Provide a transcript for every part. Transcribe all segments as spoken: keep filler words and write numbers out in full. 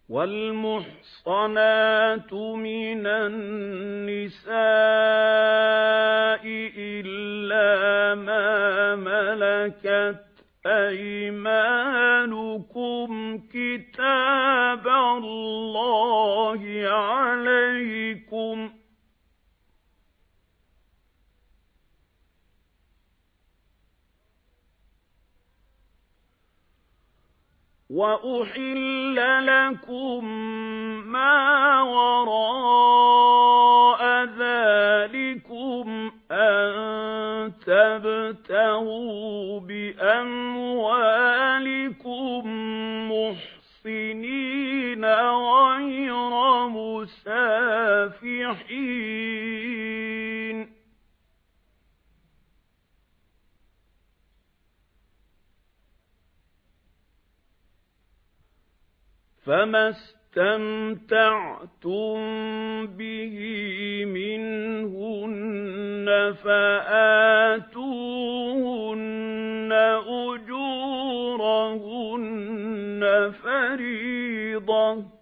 وَالْمُحْصَنَاتُ مِنَ النِّسَاءِ إِلَّا مَا مَلَكَتْ أَيْمَانُكُمْ كِتَابَ اللَّهِ عَلَيْكُمْ ۚ وَأُحِلَّ لَكُم مَّا وَرَاءَ ذَٰلِكُمْ أَن تَبْتَغُوا بِأَمْوَالِكُم مُّحْصِنِينَ غَيْرَ مُسَافِحِينَ ۚ فَمَا اسْتَمْتَعْتُم بِهِ مِنْهُنَّ فَآتُوهُنَّ أُجُورَهُنَّ فَرِيضَةً ۚ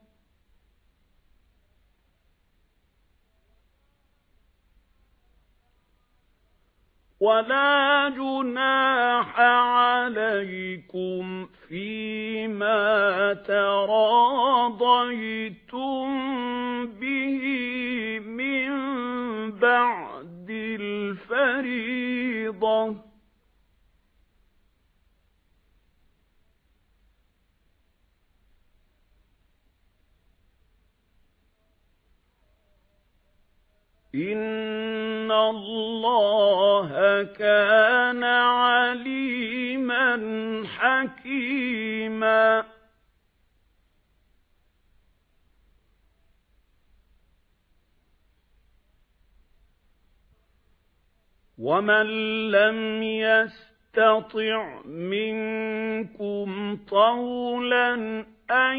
وَلَا جُنَاحَ عَلَيْكُمْ فِيمَا تَرَاضَيْتُم بِهِ مِن بَعْدِ الْفَرِيضَةِ ۚ إِنَّ اللَّهَ كَانَ عَلِيمًا حَكِيمًا. وَمَن لَّمْ يَسْتَطِعْ مِنكُمْ طَوْلًا أَن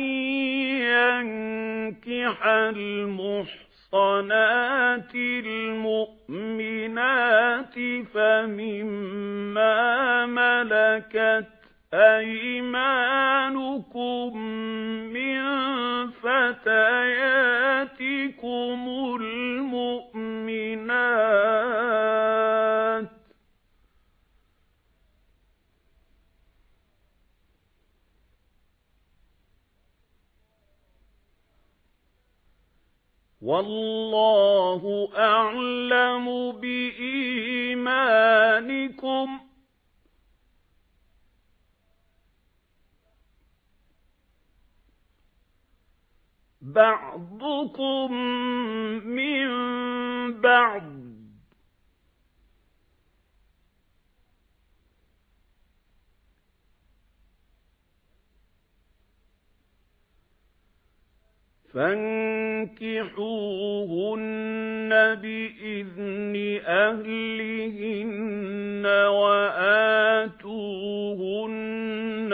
يَنكِحَ الْمُحْصَنَاتِ الْمُؤْمِنَاتِ فَمِمَّا مَلَكَتْ أَيْمَانُكُم مِّن فَتَيَاتِكُمُ الْمُؤْمِنَاتِ ۚ وَاللَّهُ أَعْلَمُ بِإِيمَانِكُمْ ۚ بَعْضُكُم مِّن بَعْضٍ ۚ فَانكِحُوهُنَّ بِإِذْنِ أَهْلِهِنَّ وَآتُوهُنَّ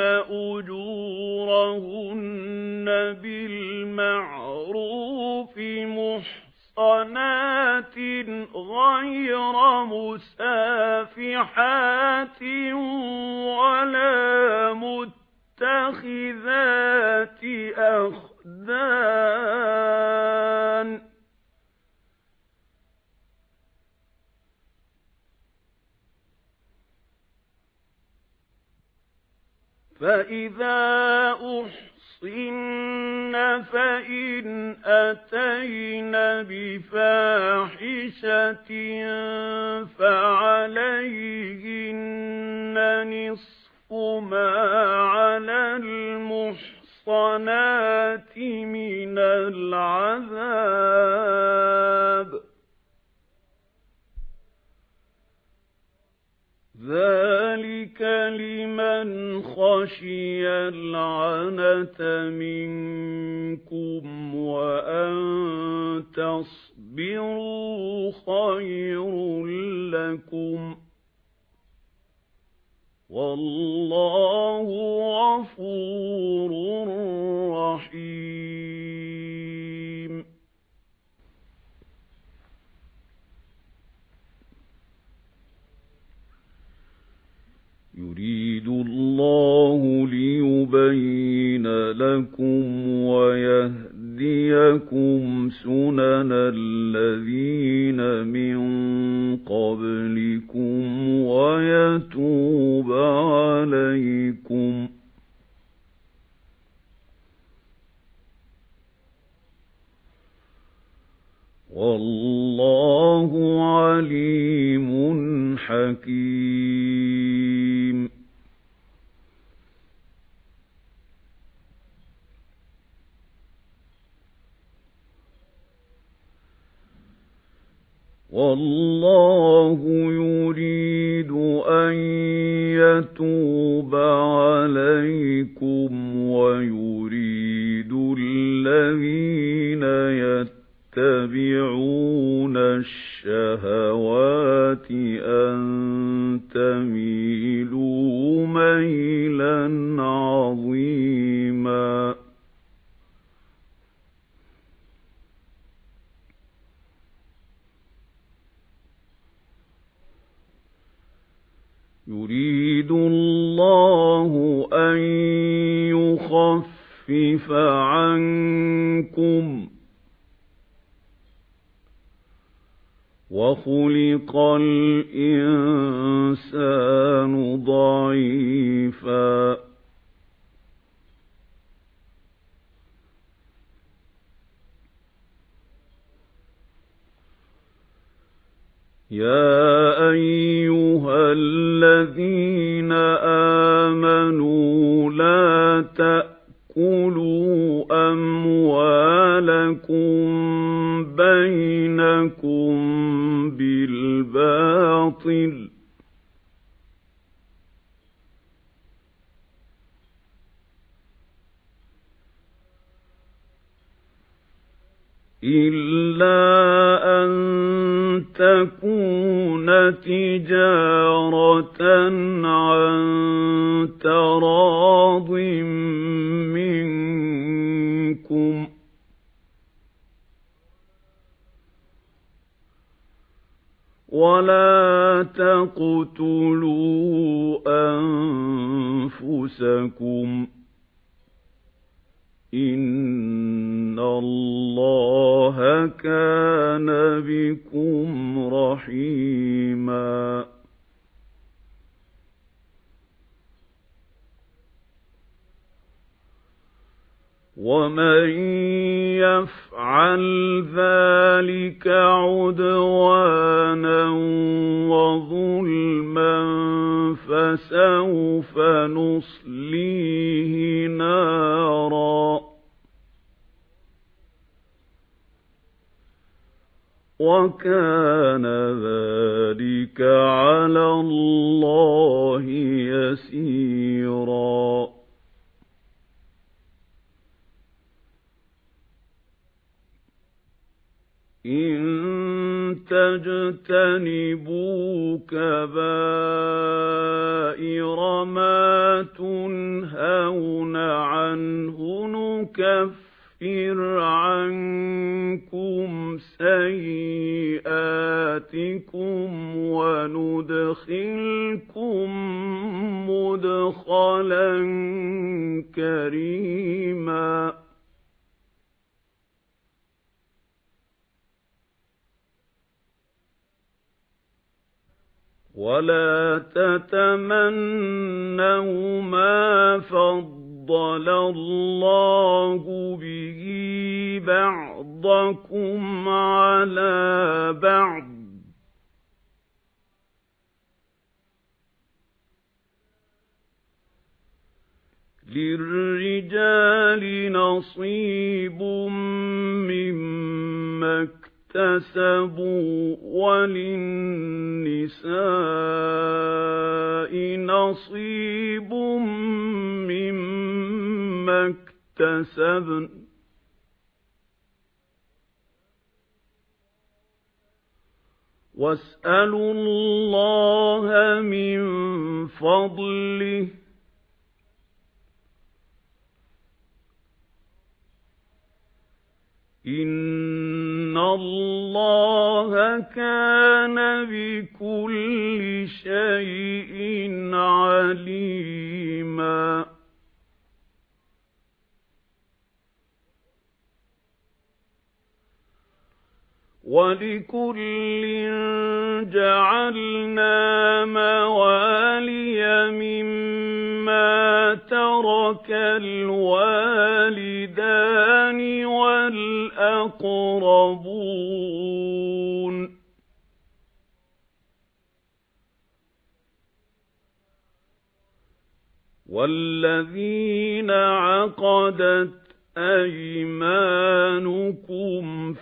أُجُورَهُنَّ بِالْمَعْرُوفِ مُحْصَنَاتٍ غَيْرَ مُسَافِحَاتٍ وَلَا مُتَّخِذَاتِ أَخْدَانٍ ۚ فَإِذَا أُحْصِنَّ فَإِنْ أَتَيْنَ بِفَاحِشَةٍ فَعَلَيْهِنَّ نِصْفُ مَا عَلَى الْمُحْصَنَاتِ مِنَ الْعَذَابِ ۚ ذَلِكَ لِمَنْ خَشِيَ الْعَنَتَ مِنكُمْ ۚ وَأَن تَصْبِرُوا خَيْرٌ لَّكُمْ ۗ وَاللَّهُ غَفُورٌ رَّحِيمٌ. يُرِيدُ اللَّهُ لِيُبَيِّنَ لَكُمْ وَيَهْدِيَكُمْ يتوب عليكم والله عليم حكيم. والله يريد أن يتوب عليكم ويريد الذين يتبعون الشهوات أن تميلوا ميلا عظيما. يريد الله أن يخفف عنكم وخلق الإنسان ضعيفا. يا أيها الذين آمنوا لا تأكلوا أموالكم بينكم بالباطل إلا أن تكون تجارة عن تراض منكم ولا تقتلوا أنفسكم إن الله كان بكم رحيما. ومن يفعل ذلك عدوانا وظلما فسوف نصليه نارا وكان ذلك على الله يسيرا. إن تجتنبوا كبائر ما تنهون عنه نكفر عنكم سيئاتكم وندخلكم مدخلا كريما. ولا تتمنوا ما فضل الله به بعضكم على بعض للرجال نصيب مما اكتسبوا وللنساء نصيب مما اكتسبن واسألوا الله من فضله إن الله كان بكل شيء عليما. وَلِكُلٍّ جَعَلْنَا مَوَالِيَ مِمَّا تَرَكَ الْوَالِدَانِ وَالْأَقْرَبُونَ وَالَّذِينَ عَقَدَتْ أَيْمَانُكُمْ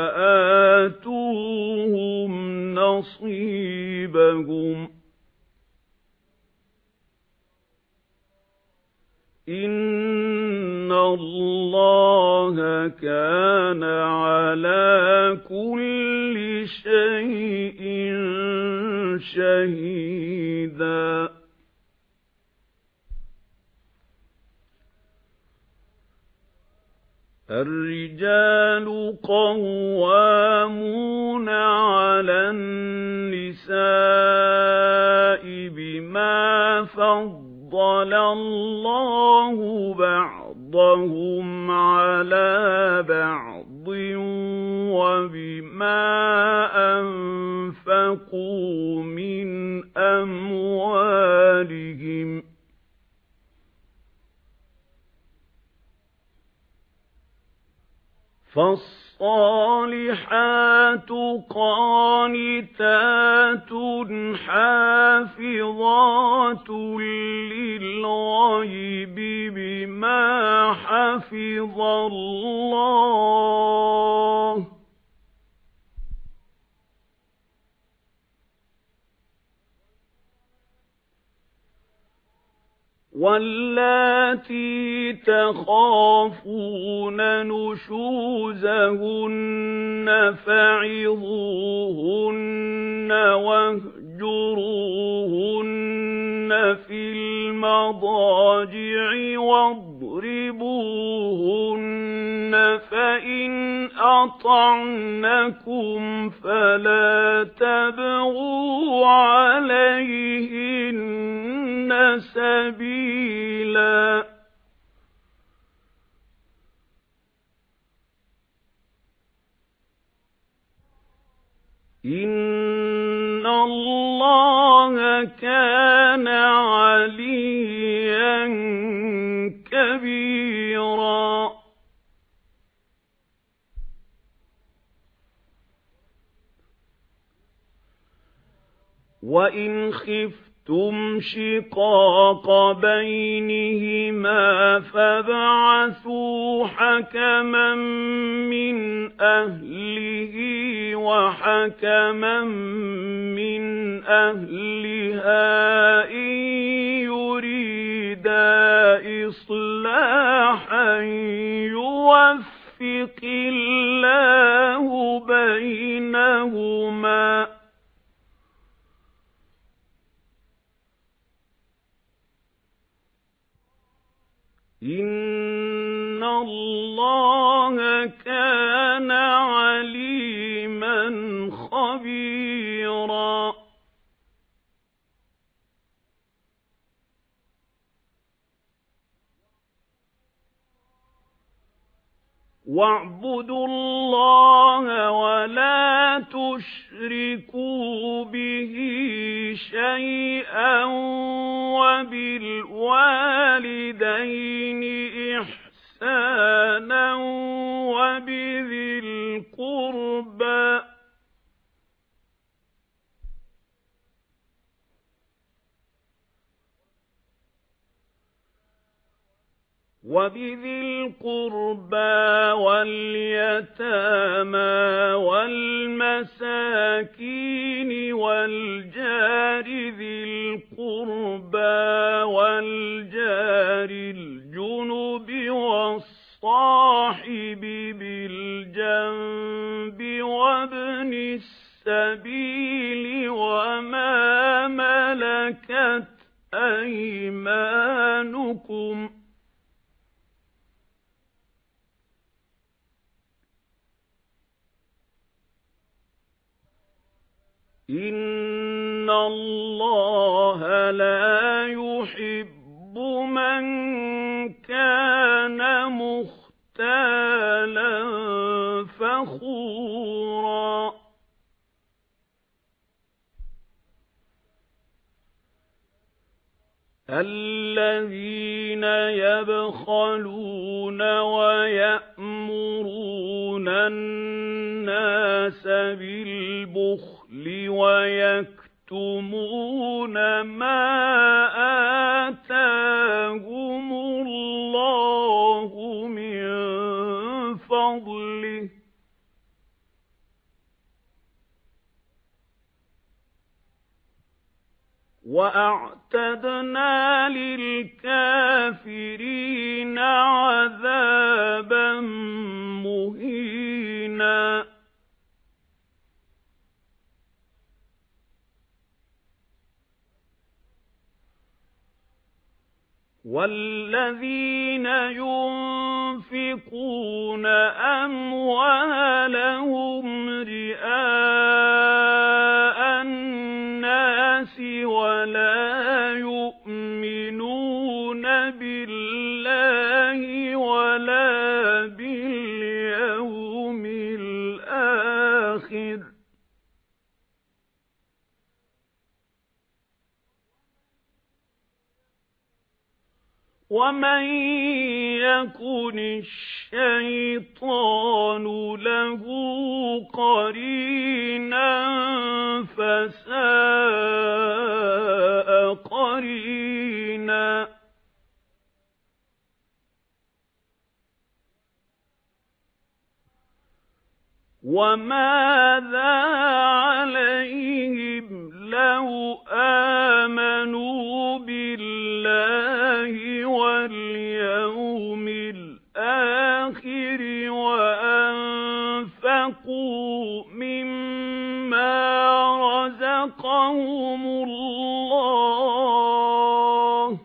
فَآتُوهُمْ نَصِيبَهُمْ إِنَّ اللَّهَ كَانَ عَلَى كُلِّ شَيْءٍ شَهِيدًا الرِّجَالُ قَوَّامُونَ عَلَى النِّسَاءِ بِمَا فَضَّلَ اللَّهُ بَعْضَهُمْ عَلَى بَعْضٍ وَبِمَا أَنفَقُوا مِنْ أَمْوَالِهِمْ فَالصَّالِحَاتُ قَانِتَاتٌ حَافِظَاتٌ لِلْغَيْبِ بِمَا حَفِظَ اللَّهُ وَاللَّاتِي تَخَافُونَ نُشُوزَهُنَّ فَعِظُوهُنَّ وَاهْجُرُوهُنَّ فِي الْمَضَاجِعِ وَاضْرِبُوهُنَّ فَإِنْ أَطَعْنَكُمْ فَلَا تَبْغُوا عَلَيْهِنَّ سَبِيلًا إِنَّ اللَّهَ كَانَ عَلِيًّا كَبِيرًا وَإِنْ خِفْتُمْ شِقَاقَ بَيْنِهِمَا فَابْعَثُوا حَكَمًا مِنْ أَهْلِهِ وَحَكَمًا مِنْ أَهْلِهَا إِنْ يُرِيدَا إِصْلَاحًا يُوَفِّقِ اللَّهُ بَيْنَهُمَا إِنَّ اللَّهَ كَانَ عَلِيمًا خَبِيرًا وَاعْبُدُوا اللَّهَ وَلَا تُشْرِكُوا بِهِ شَيْئًا وَبِالْوَالِدَيْنِ إِحْسَانًا وَبِذِي الْقُرْبَى وَبِذِي الْقُرْبَى وَالْيَتَامَى وَالْمَسَاكِينِ وَالْجَارِ ذِي الْقُرْبَى وَالْجَارِ الْجُنُبِ وَالصَّاحِبِ بِالْجَنبِ وَابْنِ السَّبِيلِ وَمَا مَلَكَتْ أَيْمَانُكُمْ إِنَّ اللَّهَ لَا يُحِبُّ مَن كَانَ مُخْتَالًا فَخُورًا الذين يبخلون ويأمرون الناس بالبخل ويكتمون ما آتاهم الله من فضله وأعتدنا للكافرين عذابا مهينا والذين ينفقون أموالهم رئاء الناس ولا يؤمنون بالله ولا باليوم الآخر ومن يكن الشيطان له قرينا فساء قرينا وماذا عليهم لو آمنوا بالله واليوم الآخر وأنفقوا مما رزقهم الله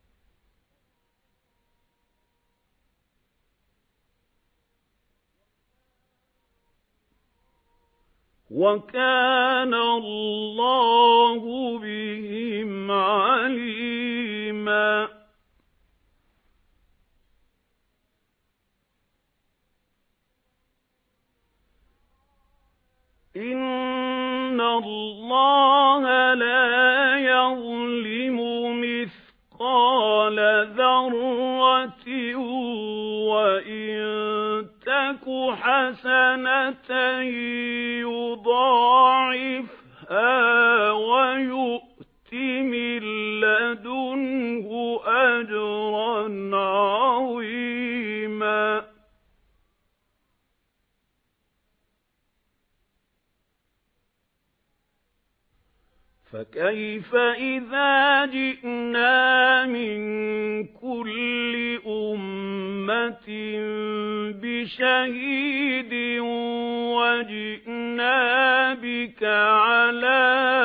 وكان الله بهم عليما إن الله لا يظلم مثقال ذرة وإن تك حسنة يضاعفها ويؤت من لدنه أجرا عظيما فكيف إذا جئنا من كل أمة بشهيد وجئنا بك على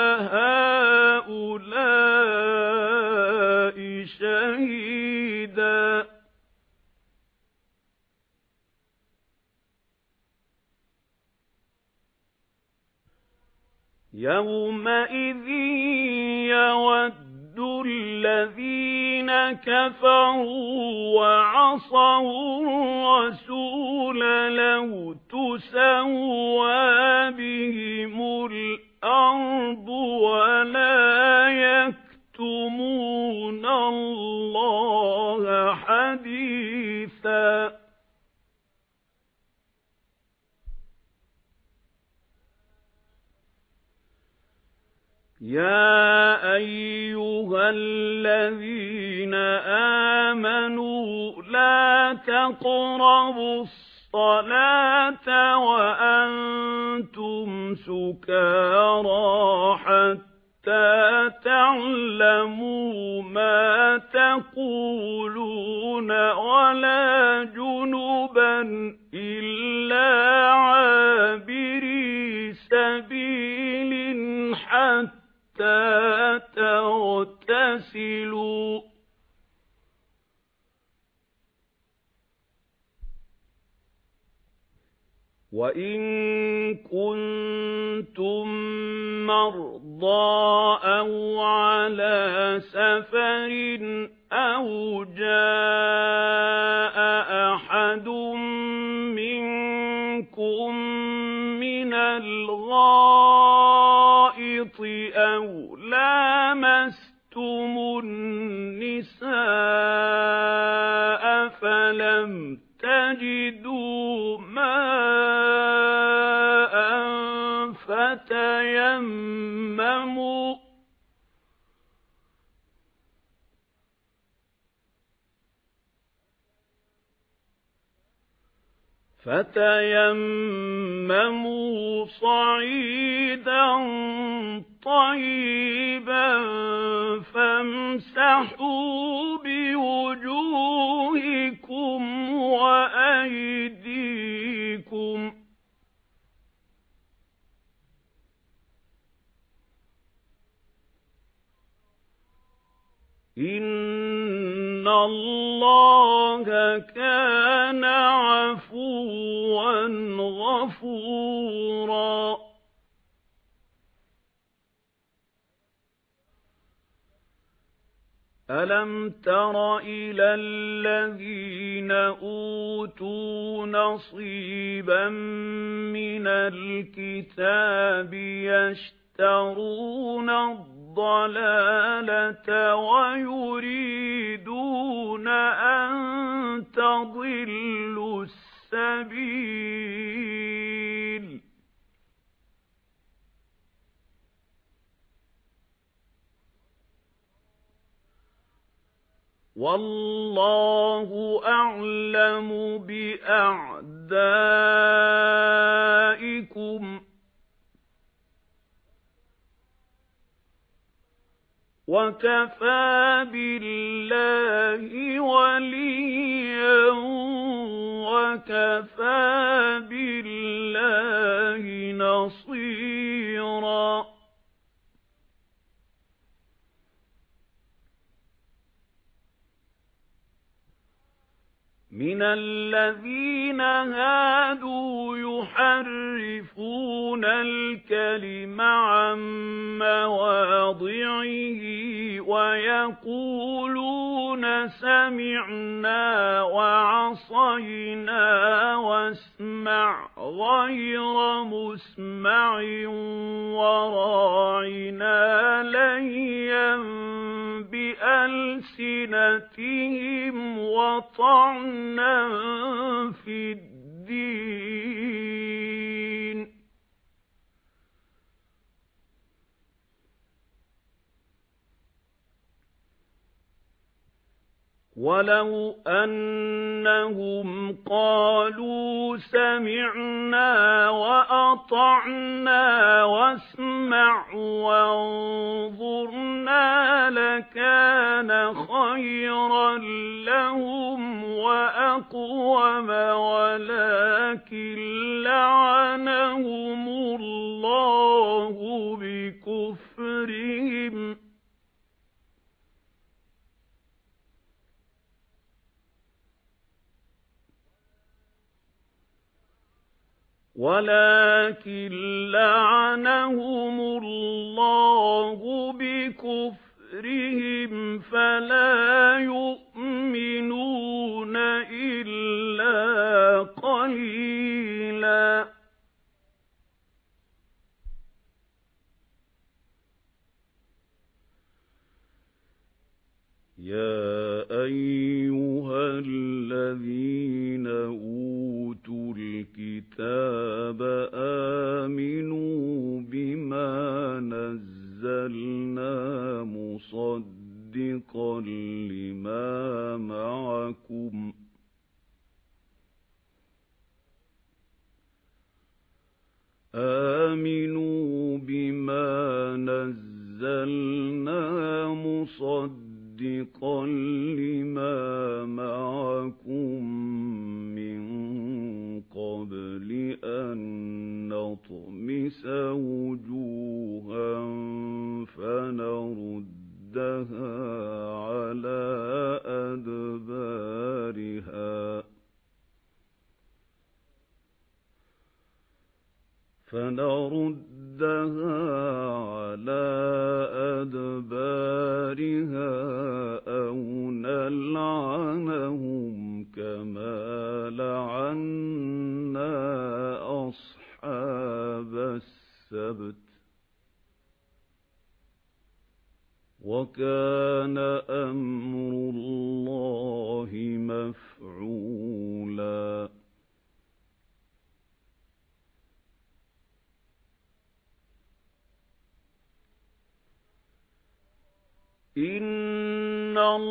هؤلاء شهيدا يومئذ يود الذين كفروا وعصوا الرسول لو تسوى بهم الأرض ولا يكتمون الله حديثا يا أيها الذين آمنوا لا تقربوا الصلاة وأنتم سكارى حتى تعلموا ما تقولون ولا جنبا إلا عابري سبيل حتى تغتسلوا وإن كنتم مرضى أو على سفر أو جاء أحد منكم من الغائط أو لامستم النساء لم تجدوا ماء فتيمموا فتيمموا صعيدا طيبا فامسحوا بوجوهكم وأيديكم إن الله كان عفوا غفورا ألم تر إلى الذين أوتوا نصيبا من الكتاب يشترون الضلالة ويريدون أن تضلوا السبيل والله أعلم بأعدائكم وكفى بالله وليا وكفى بالله نصيرا من الذين هادوا يحرفون الكلم عن مواضعه ويقولون سمعنا وعصينا واسمع غير مسمع وراعنا ليا بألسنتهم وطعنا في الدين ولو أنهم قالوا سمعنا وأطعنا واسمع وانظرنا لكان خيرا لهم وأقوم ولكن لعنهم الله بكفرهم ولكن لعنهم الله بكفرهم فلا يؤمنون إلا قليلا يا أيها الذين أوتوا الكتاب آمنوا بما نزلنا مصدقا لما معكم آمنوا بما نزلنا مصدقا مصدقا لما معكم من قبل أن نطمس وجوها فنردها على أدبارها فنردها على أدبارها أو نلعنهم كما لعنا أصحاب السبت وكان أمر الله مفعولا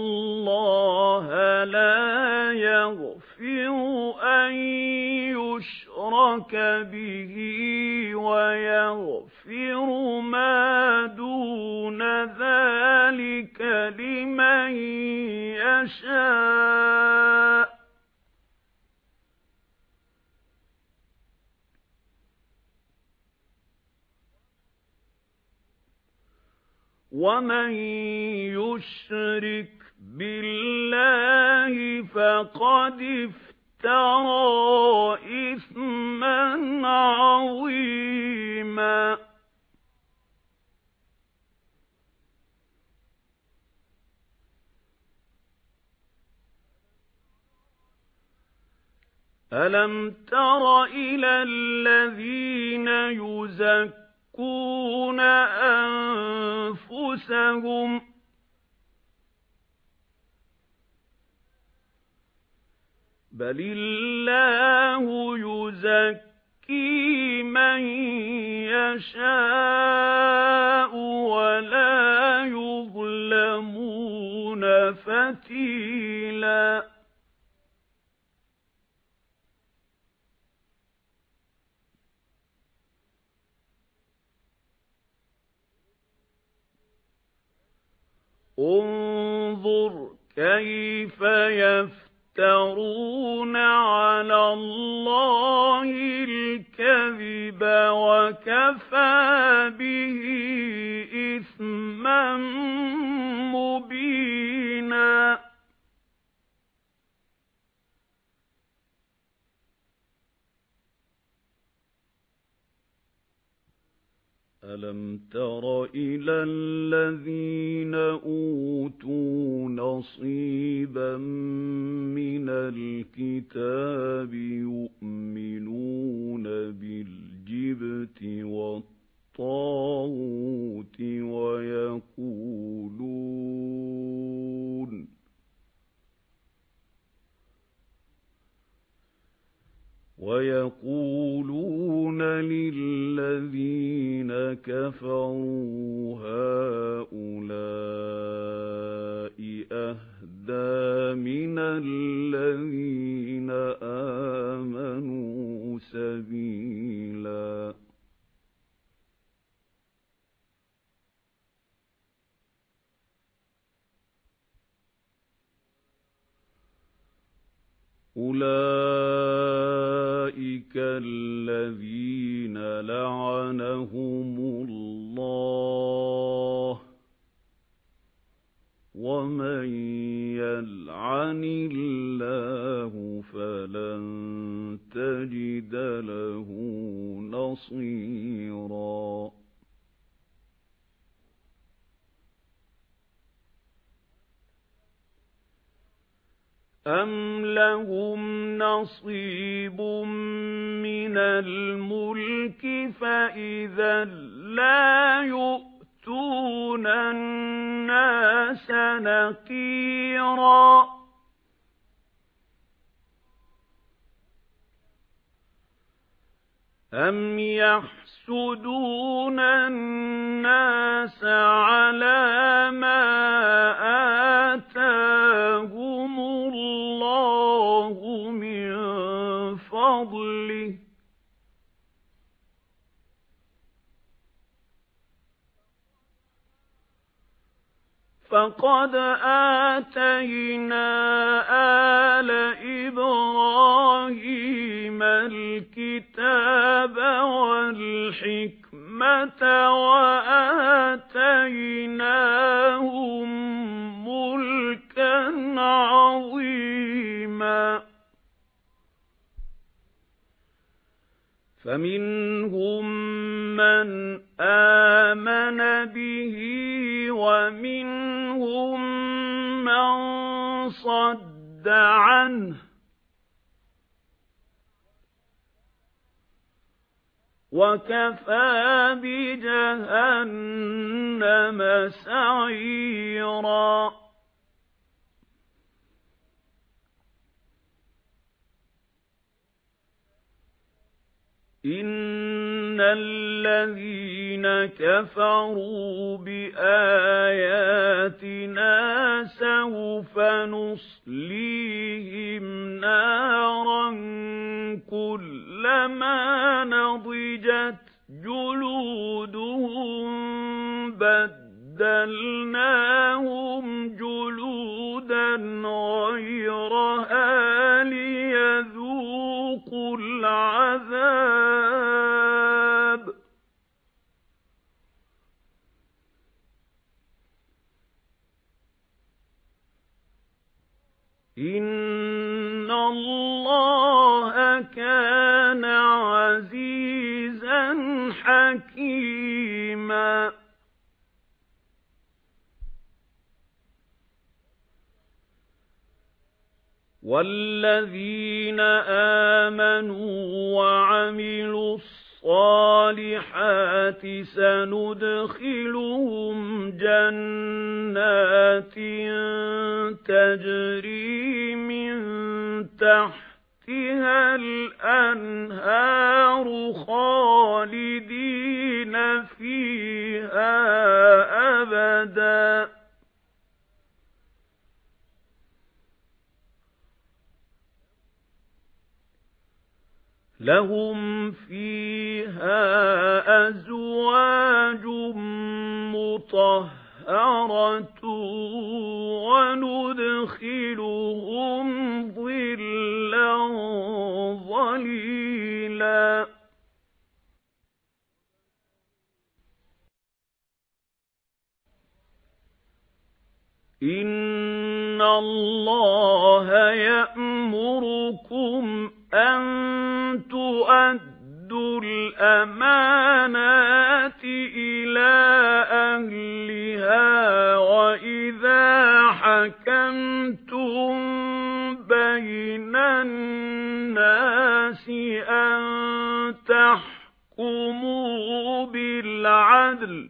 اللَّهَ لَا يَغْفِرُ أَن يُشْرَكَ بِهِ وَيَغْفِرُ مَا دُونَ ذَلِكَ لِمَن يَشَاءُ وَمَن يُشْرِكْ بِاللَّهِ فَقَدِ افْتَرَىٰ إِثْمًا عَظِيمًا. أَلَمْ تَرَ إِلَى الَّذِينَ يُزَكُّونَ أَنفُسَهُم بَلِ اللَّهُ يُزَكِّي مَن يَشَاءُ وَلَا يُظْلَمُونَ فَتِيلًا. انظُرْ كَيْفَ يَفْتَرُونَ عَلَى اللَّهِ الْكَذِبَ وَكَفَى بِهِ إِثْمًا مُبِينًا. أَلَمْ تَرَ إِلَى الَّذِينَ أُوتُوا نَصِيبًا مِنَ الْكِتَابِ يُؤْمِنُونَ بِالْجِبْتِ وَالطَّاغُوتِ وَيَقُولُونَ وَيَقُولُونَ لِلَّذِينَ كَفَرُوا هَؤُلَاءِ أَهْدَىٰ مِنَ الَّذِينَ آمَنُوا سَبِيلًا. أُولَئِكَ الَّذِينَ لَعَنَهُمُ اللَّهُ وَمَن يَلْعَنِ اللَّهُ فَلَن تَجِدَ لَهُ نَصِيرًا. أَمْ لَهُمْ نَصِيبٌ مِنَ الْمُلْكِ فَإِذًا لَّا يُؤْتُونَ النَّاسَ نَقِيرًا. أَمْ يَحْسُدُونَ النَّاسَ عَلَىٰ مَا آتَاهُمُ اللَّهُ مِن فَضْلِهِ فَقَدْ آتَيْنَا آلَ إِبْرَاهِيمَ الْكِتَابَ وَالْحِكْمَةَ وَآتَيْنَاهُم مُّلْكًا عَظِيمًا. فَمِنْهُم مَّنْ آمَنَ بِهِ وَمِنْهُم مَّن صَدَّ عَنْهُ وَكَفَىٰ بِجَهَنَّمَ سَعِيرًا. إِنَّ الَّذِينَ الَّذِينَ كَفَرُوا بِآيَاتِنَا سَوْفَ نُصْلِيهِمْ نَارًا كُلَّمَا نَضِجَتْ جُلُودُهُم بَدَّلْنَاهُمْ جُلُودًا غَيْرَهَا لِيَذُوقُوا الْعَذَابَ إِنَّ اللَّهَ كَانَ عَزِيزًا حَكِيمًا. وَالَّذِينَ آمَنُوا وَعَمِلُوا الصَّالِحَاتِ سَنُدْخِلُهُمْ جَنَّاتٍ تَجْرِي مِن تَحْتِهَا الْأَنْهَارُ خَالِدِينَ فِيهَا أَبَدًا لَهُمْ فِيهَا أَزْوَاجٌ مُطَهَّرَةٌ وَنُدْخِلُهُمْ ظِلًّا ظَلِيلًا. إِنَّ اللَّهَ يَأْمُرُكُمْ أَن تُؤَدُّوا الْأَمَانَاتِ إِلَى أَهْلِهَا وَإِذَا حَكَمْتُم بَيْنَ النَّاسِ أَن تَحْكُمُوا بِالْعَدْلِ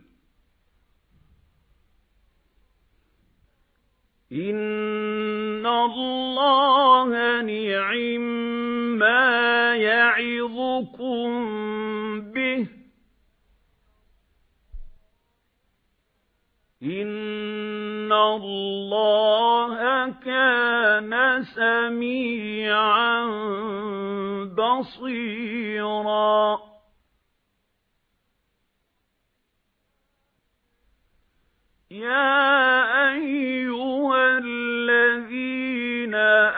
إِنَّ اللَّهَ نِعِمَّا يَعِظُكُم بِهِ إِنَّ اللَّهَ كَانَ سَمِيعًا بَصِيرًا. يَا أَيُّهَا الَّذِينَ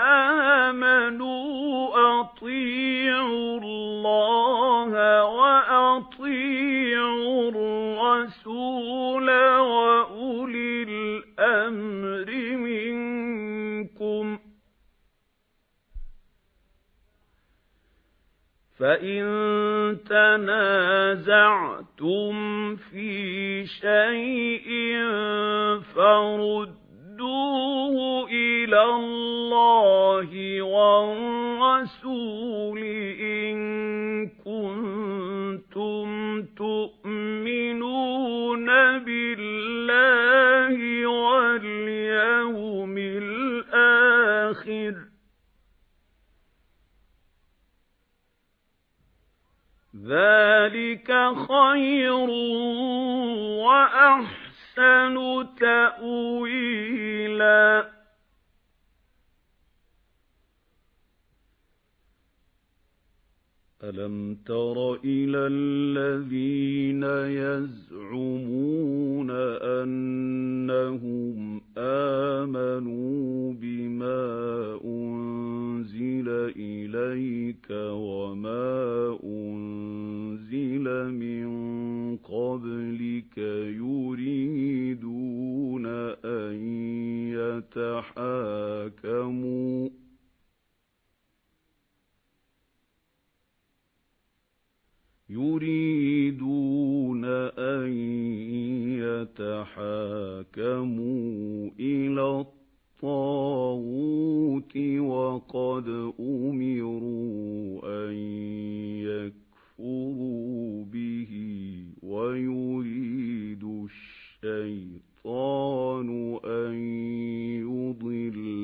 آمَنُوا أَطِيعُوا اللَّهَ وَأَطِيعُوا الرَّسُولَ وَأُولِي الْأَمْرِ مِنكُمْ فَإِن تَنَازَعْتُمْ فِي شَيْءٍ فَرُدُّوهُ إِلَى اللَّهِ وَالرَّسُولِ إِن كُنتُمْ تُؤْمِنُونَ بِاللَّهِ وَالْيَوْمِ الْآخِرِ ذَلِكَ خَيْرٌ وَأَحْسَنُ تَأْوِيلًا. أَلَمْ تَرَ إِلَى الَّذِينَ يَزْعُمُونَ أَنَّهُمْ آمَنُوا بِمَا أُنْزِلَ إِلَيْكَ وَمَا أُنْزِلَ مِنْ قَبْلِكَ يُرِيدُونَ أَنْ يَتَحَاكَمُوا يُرِيدُونَ أَنْ يَتَحَاكَمُوا إِلَى الطَّاغُوتِ وَقَدْ أُمِرُوا أَنْ يَكْفُرُوا بِهِ وَيُرِيدُ الشَّيْطَانُ أَنْ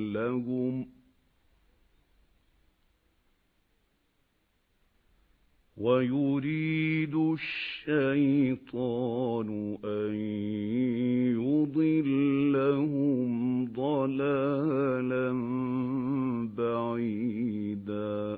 يُضِلَّهُمْ ويريد الشيطان أن يضلهم ضلالا بعيدا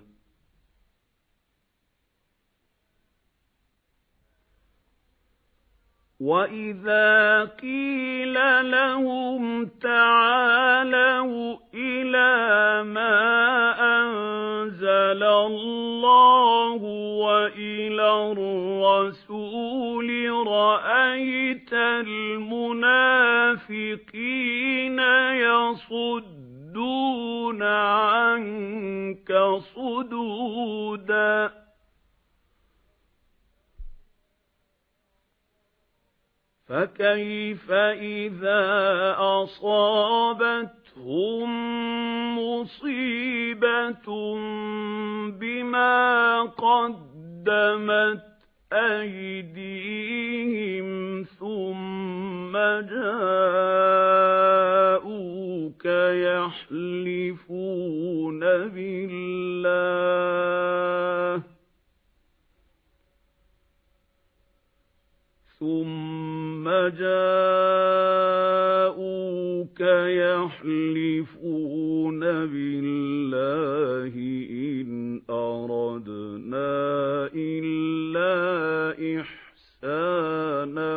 وَإِذَا قِيلَ لَهُمْ تَعَالَوْا إِلَى مَا أَنزَلَ اللَّهُ وَإِلَى الرَّسُولِ رَأَيْتَ الْمُنَافِقِينَ يَصُدُّونَ عَنكَ صُدُودًا فَكَيْفَ إِذَا أَصَابَتْهُم مُّصِيبَةٌ بِمَا قَدَّمَتْ أَيْدِيهِمْ ثُمَّ جَاءُوكَ يَحْلِفُونَ بِاللَّهِ ثُمَّ جَاءُوكَ يَحْلِفُونَ بِاللَّهِ إِنْ أَرَدْنَا إِلَّا إِحْسَانًا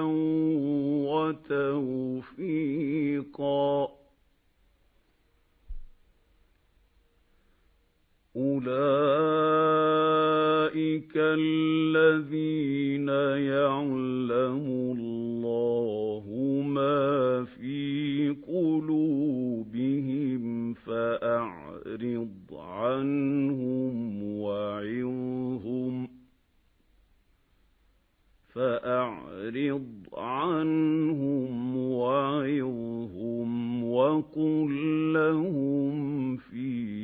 وَتَوْفِيقًا أُولَئِكَ الَّذِينَ يَعْلَمُ اللَّهُ مَا فِي قُلُوبِهِمْ فَأَعْرِضْ عَنْهُمْ وَعِظْهُمْ فَأَعْرِضْ عَنْهُمْ وَعِظْهُمْ وَقُل لَّهُمْ فِي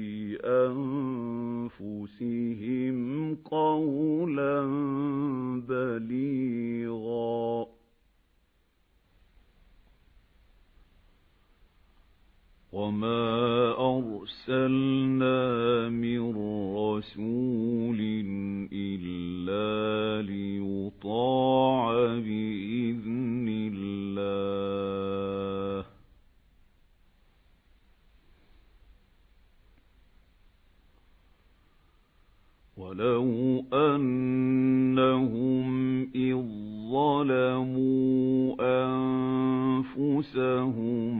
أَنفُسِهِمْ قَوْلًا بَلِيغًا وَمَا أَرْسَلْنَا مِن رَّسُولٍ إِلَّا لِيُطَاعَ بِإِذْنِ اللَّهِ وَلَوْ أَنَّهُمْ إِذ ظَّلَمُوا أَنفُسَهُمْ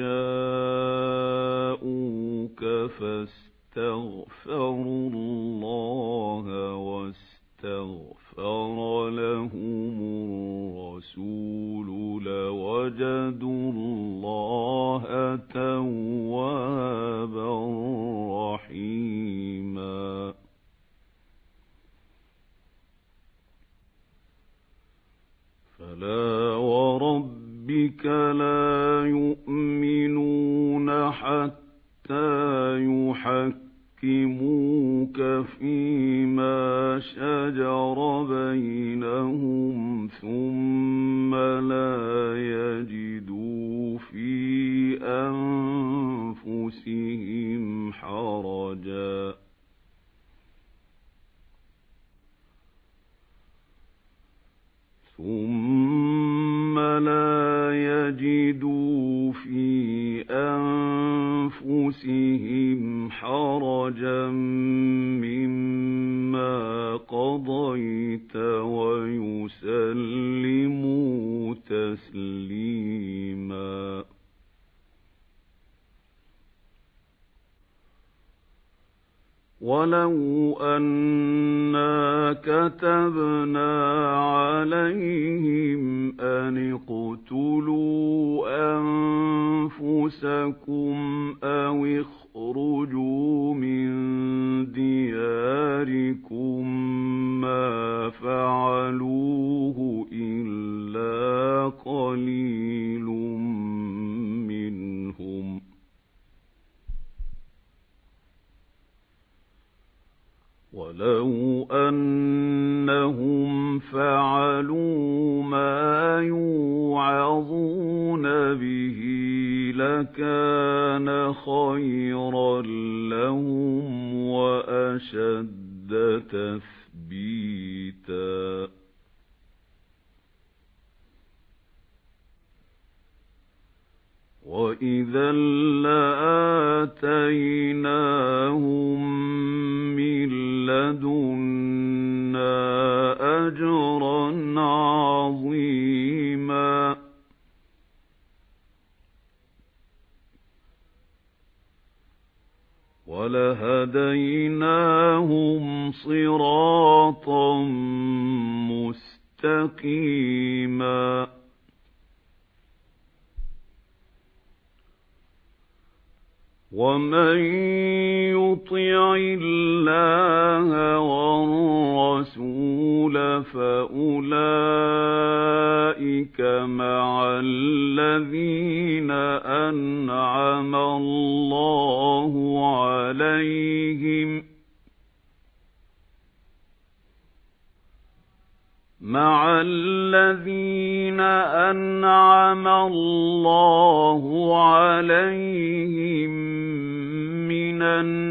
جَاءُوكَ فَاسْتَغْفَرُوا اللَّهَ وَاسْتَغْفَرَ لَهُمُ الرَّسُولُ لَوَجَدُوا اللَّهَ تَوَّابًا رَّحِيمًا فَلَا وَرَبِّكَ لَا يُؤْمِنُونَ حَتَّى يُحَكِّمُوكَ فِيمَا شَجَرَ بَيْنَهُمْ ثُمَّ لَا يَجِدُوا فِي أَنفُسِهِمْ حَرَجًا ثُمَّ لَا يَجِدُوا فِي أَنفُسِهِمْ حَرَجًا مِّمَّا قَضَيْتَ وَيُسَلِّمُوا تَسْلِيمًا وَلَوْ أَنَّا كَتَبْنَا عَلَيْهِمْ أَنِ اقْتُلُوا أَنفُسَكُمْ أَوِ اخْرُجُوا مِن دِيَارِكُم مَّا فَعَلُوهُ إِلَّا قَلِيلٌ مِّنْهُمْ وَلَوْ أَنَّهُمْ فَعَلُوا مَا يُوعَظُونَ بِهِ لَكَانَ خَيْرًا لَّهُمْ وَأَشَدَّ تَثْبِيتًا وَلَهَدَيْنَاهُمْ صِرَاطًا مُسْتَقِيمًا وَمَن يُطِعِ اللَّهَ وَالرَّسُولَ فَأُولَئِكَ مَعَ الَّذِينَ أَنْعَمَ اللَّهُ عَلَيْهِمْ مَعَ الَّذِينَ أَنْعَمَ اللَّهُ عَلَيْهِمْ مِنَ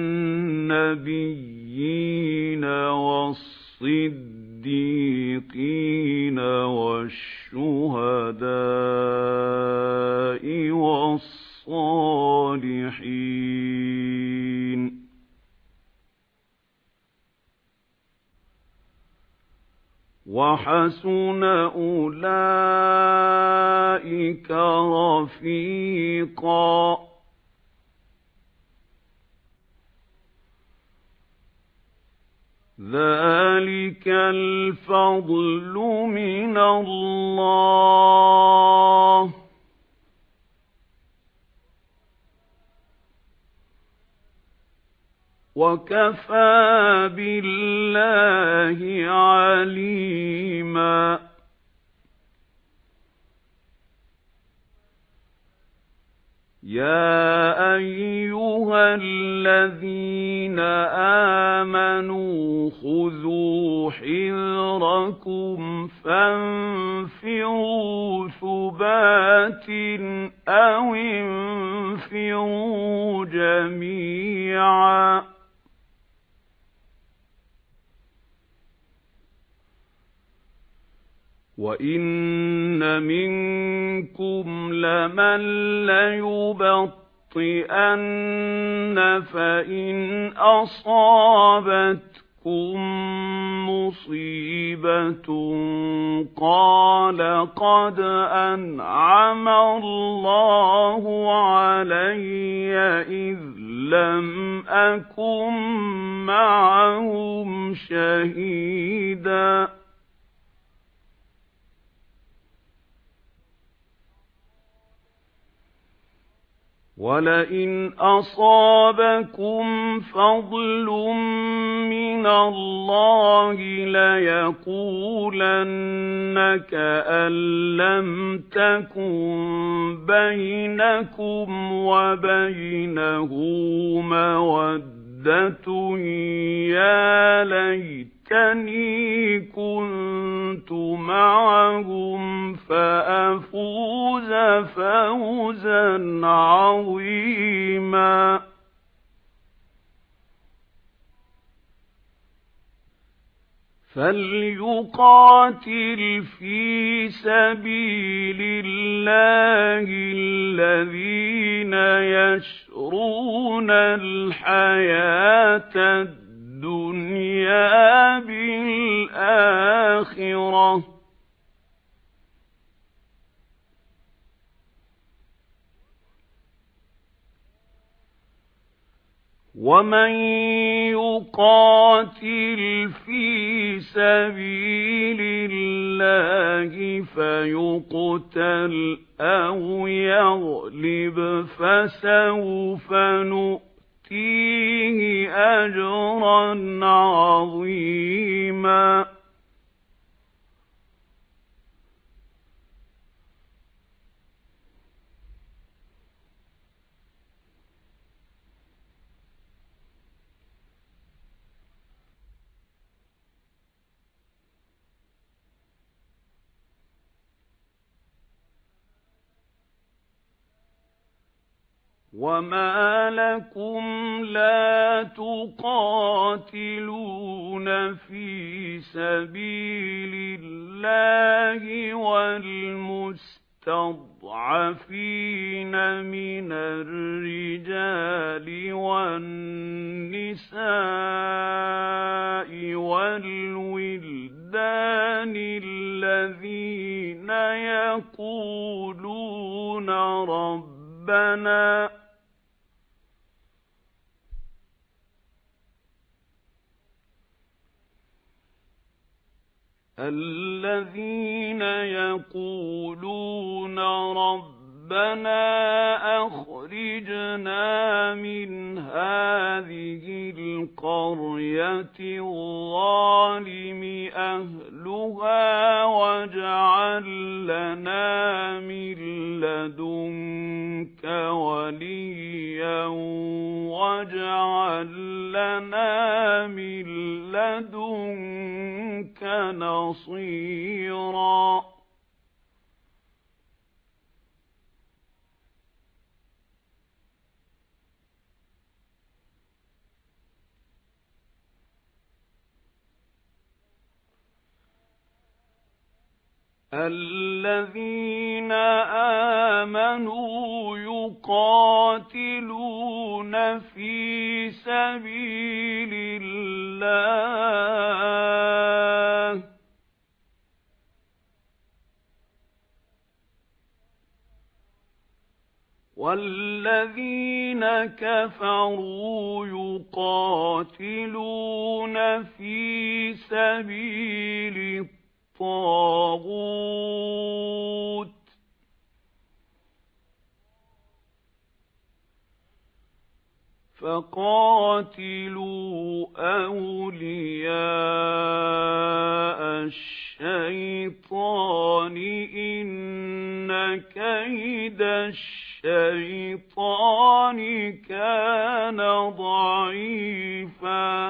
النَّبِيِّينَ وَالصِّدِّيقِينَ وَالشُّهَدَاءِ وَالصَّالِحِينَ وَحَسُنَ أُولَئِكَ رَفِيقًا ذَلِكَ الْفَضْلُ مِنَ اللَّهِ وَكَفَى بِاللَّهِ عَلِيمًا يَا أَيُّهَا الَّذِينَ آمَنُوا خُذُوا حِذْرَكُمْ فَانفِرُوا ثُبَاتٍ أَوِ انفِرُوا جَمِيعًا وَإِنَّ مِنكُمْ لَمَن لَّيُبَطِّئَنَّ فَإِنْ أَصَابَتْكُم مُّصِيبَةٌ قَالَ قَدْ أَنْعَمَ اللَّهُ عَلَيَّ إِذْ لَمْ أَكُن مَّعَهُمْ شَهِيدًا وَلَئِنْ أَصَابَكُمْ فَضْلٌ مِّنَ اللَّهِ لَيَقُولَنَّ كَأَن لَّمْ تَكُن بَيْنَكُمْ وَبَيْنَهُ مَوَدَّةٌ يَا لَيْتَنِي كُنتُ مَعَهُمْ فَأَفُوزَ فَوْزًا عَظِيمًا فَلْيُقَاتِلْ فِي سَبِيلِ اللَّهِ الَّذِينَ يَشْرُونَ الْحَيَاةَ الدُّنْيَا بِالْآخِرَةِ وَمَن يُقَاتِلْ فِي سَبِيلِ اللَّهِ فَيُقْتَلْ أَوْ يَغْلِبْ فَسَوْفَ نُؤْتِيهِ أَجْرًا عَظِيمًا وَمَا لَكُمْ لَا تُقَاتِلُونَ فِي سَبِيلِ اللَّهِ وَالْمُسْتَضْعَفِينَ مِنَ الرِّجَالِ وَالنِّسَاءِ وَالْوِلْدَانِ الَّذِينَ يَقُولُونَ رَبَّنَا الذين يقولون ربنا أخرجنا من هذه القرية الظالم أهلها واجعل لنا من لدنك وليا واجعل لنا من لدنك نصيرا الذين آمنوا يقاتلون في سبيل الله والذين كفروا يقاتلون في سبيل الطاغوت فقاتلوا أولياء الشيطان إن كيد الشيطان كان ضعيفا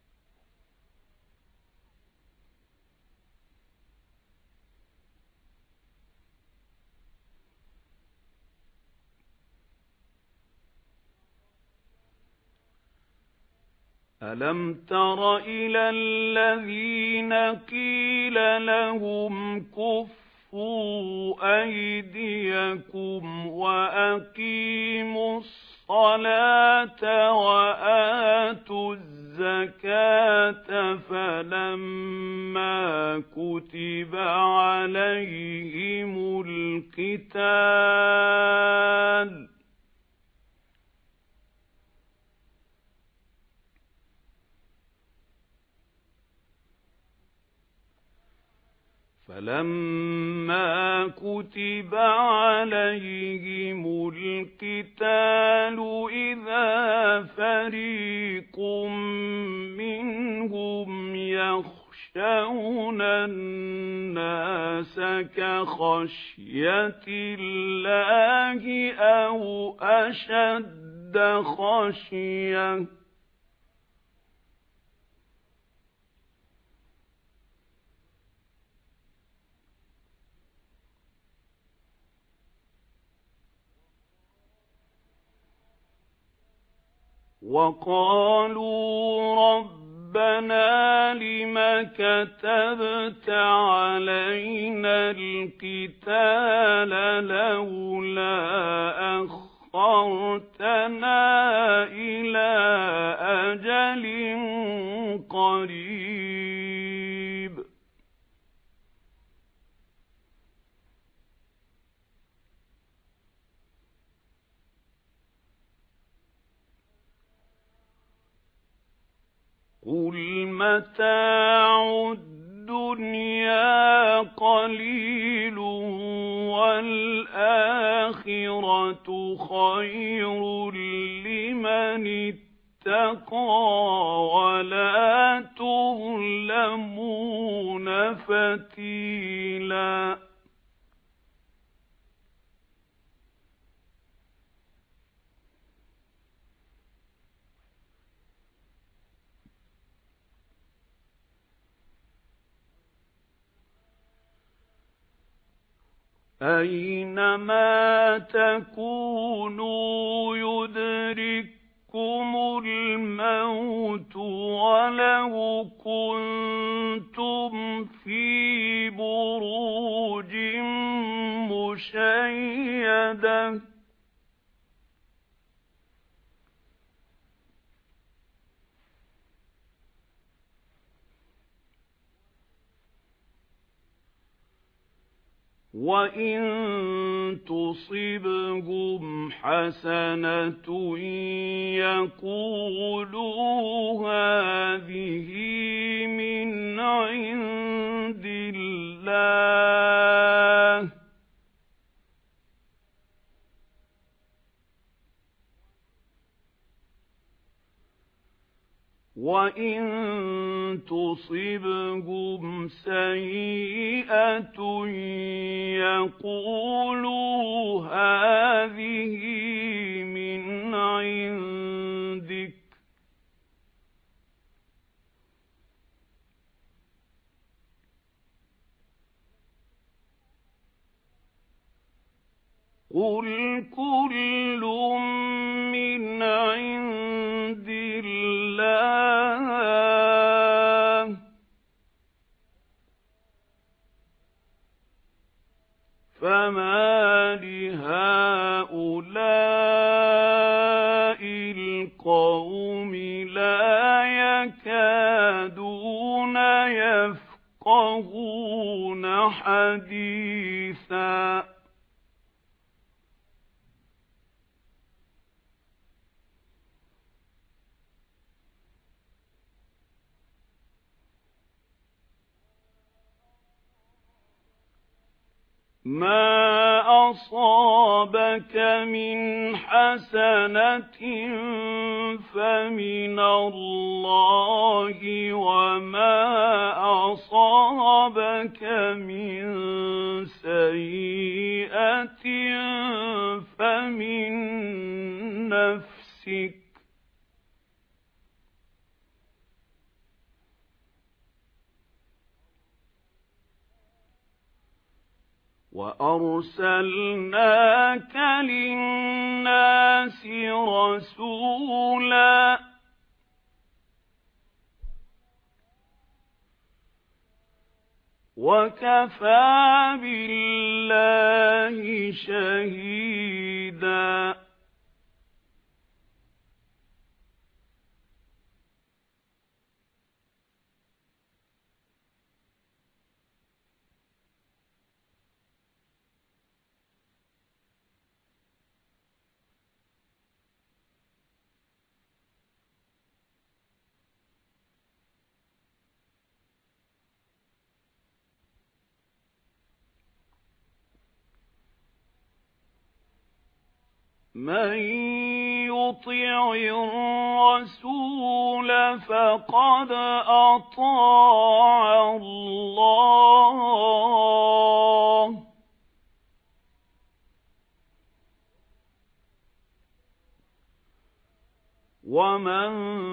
ألم تر إلى الذين قيل لهم كفوا أيديكم وأقيموا الصلاة وآتوا الزكاة فلما كتب عليهم القتال فلما كتب عليهم القتال إذا فريق منهم يخشون الناس كخشية الله أو أشد خشية وقالوا ربنا لم كتبت علينا القتال لولا أخرتنا إلى أجل قريب قل متاع الدنيا قليل والآخرة خير لمن اتقى ولا تظلمون فتيلا أينما تكونوا يدرككم الموت ولو كنتم في بروج مشيدة وَإِن تُصِبْهُمْ حَسَنَةٌ يَقُولُوا هَٰذِهِ مِنْ عِندِ وَإِن تُصِبْهُمْ سَيِّئَةٌ يَقُولُوا هَٰذِهِ مِنْ عِندِكَ قُلْ كُلٌّ مِّنْ عِندِ اللَّهِ فَمَالِ هَٰؤُلَاءِ الْقَوْمِ لَا يَكَادُونَ يَفْقَهُونَ حَدِيثًا مَا أَصَابَكَ مِنْ حَسَنَةٍ فَمِنَ اللَّهِ وَمَا أَصَابَكَ مِنْ سَيِّئَةٍ فَمِنْ نَفْسِكَ وَأَرْسَلْنَاكَ لِلنَّاسِ رَسُولًا وَكَفَىٰ بِاللَّهِ شَهِيدًا مَن يُطِعِ الرَّسُولَ فَقَدْ أَطَاعَ اللَّهَ وَمَن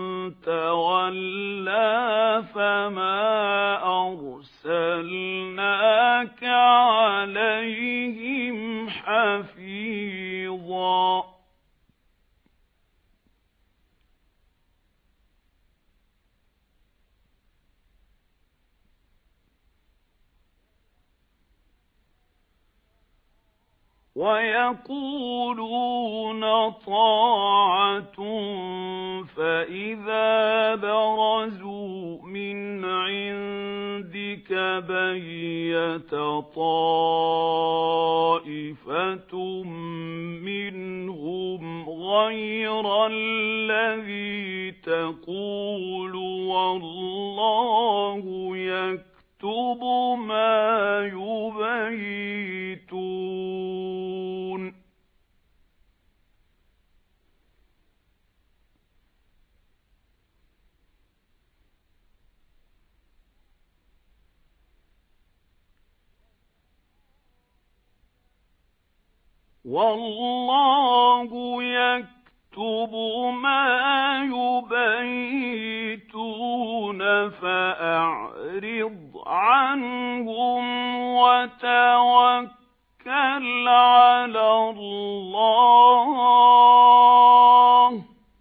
تَوَلَّىٰ فَمَا أَرْسَلْنَاكَ عَلَيْهِمْ حَفِيظًا وَيَقُولُونَ طَاعَةٌ فَإِذَا بَرَزُوا مِنْ عِندِكَ بَيَّتَ طَائِفَةٌ مِّنْهُمْ غَيْرَ الَّذِي تَقُولُ وَاللَّهُ يَكْتُبُ مَا يُبَيِّتُونَ وَاللَّهُ يَكْتُبُ مَا يُبَيِّتُونَ فَأَعْرِضْ عَنْهُمْ وَتَوَكَّلْ عَلَى اللَّهِ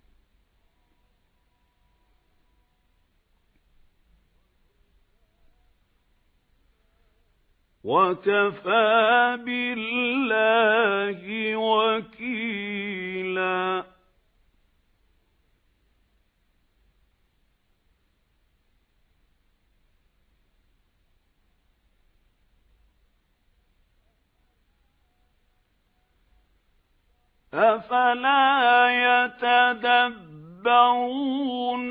وَكَفَىٰ بِاللَّهِ وَكِيلًا أَفَلَا يَتَدَبَّرُونَ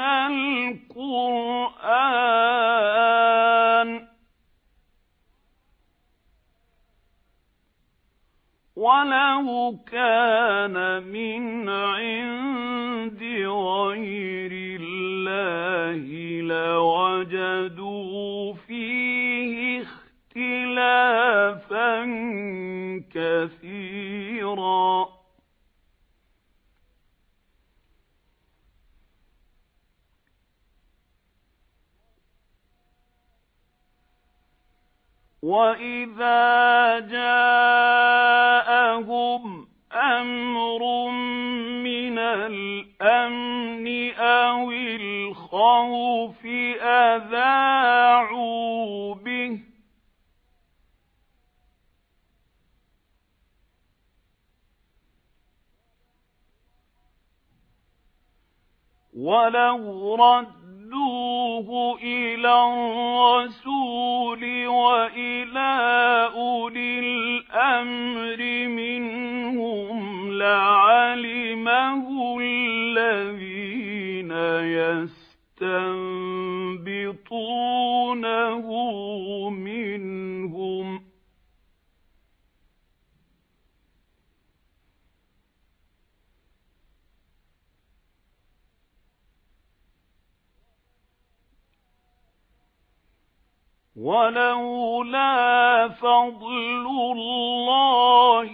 الْقُرْآنَ وَلَوْ كَانَ مِنْ عِندِ غَيْرِ اللَّهِ وَإِذَا جَاءَهُمْ أَمْرٌ مِنَ الْأَمْنِ أَوِ الْخَوْفِ أَذَاعُوا بِهِ وَلَوْ رَدُّوهُ إِلَى الرَّسُولِ وَإِلَى أُولِي الْأَمْرِ مِنْهُمْ لَعَلِمَهُ الَّذِينَ يَسْتَنبِطُونَهُ مِنْهُمْ وَلَوْلَا فَضْلُ اللَّهِ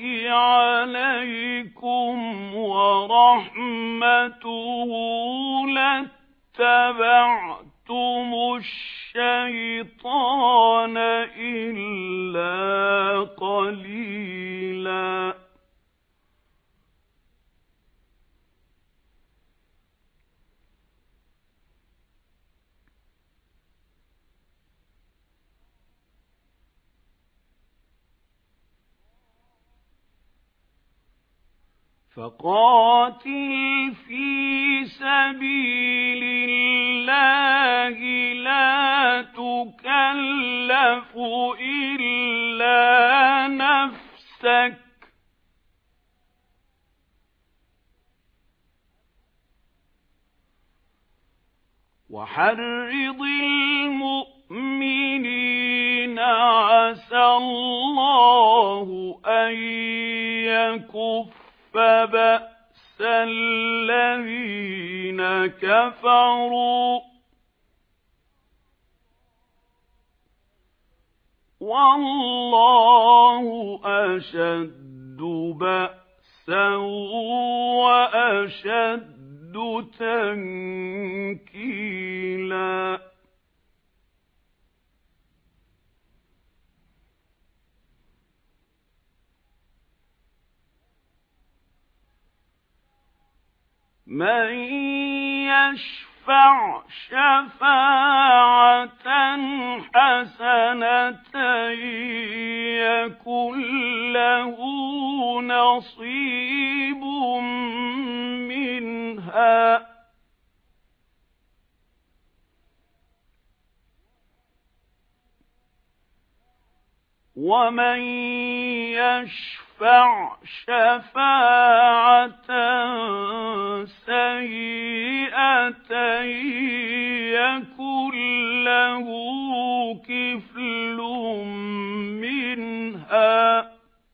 عَلَيْكُمْ وَرَحْمَتُهُ لَاتَّبَعْتُمُ الشَّيْطَانَ إِلَّا قَلِيلًا فَقَاتِلْ فِي سَبِيلِ اللَّهِ لَا تُكَلَّفُ إِلَّا نَفْسَكَ وَحَرِّضِ الْمُؤْمِنِينَ عَسَى اللَّهُ أَن يَكُفَّ فَبَأْسَ الَّذِينَ كَفَرُوا وَاللَّهُ أَشَدُّ بَأْسًا وَأَشَدُّ تَنكِيلًا مَن يَشْفَعْ شَفَاعَةً حَسَنَةً يَكُنْ لَهُ نَصِيبٌ مِنْهَا وَمَن يَشْفَعْ شَفَاعَةً سَيِّئَةً يَكُنْ لَهُ كِفْلٌ مِنْهَا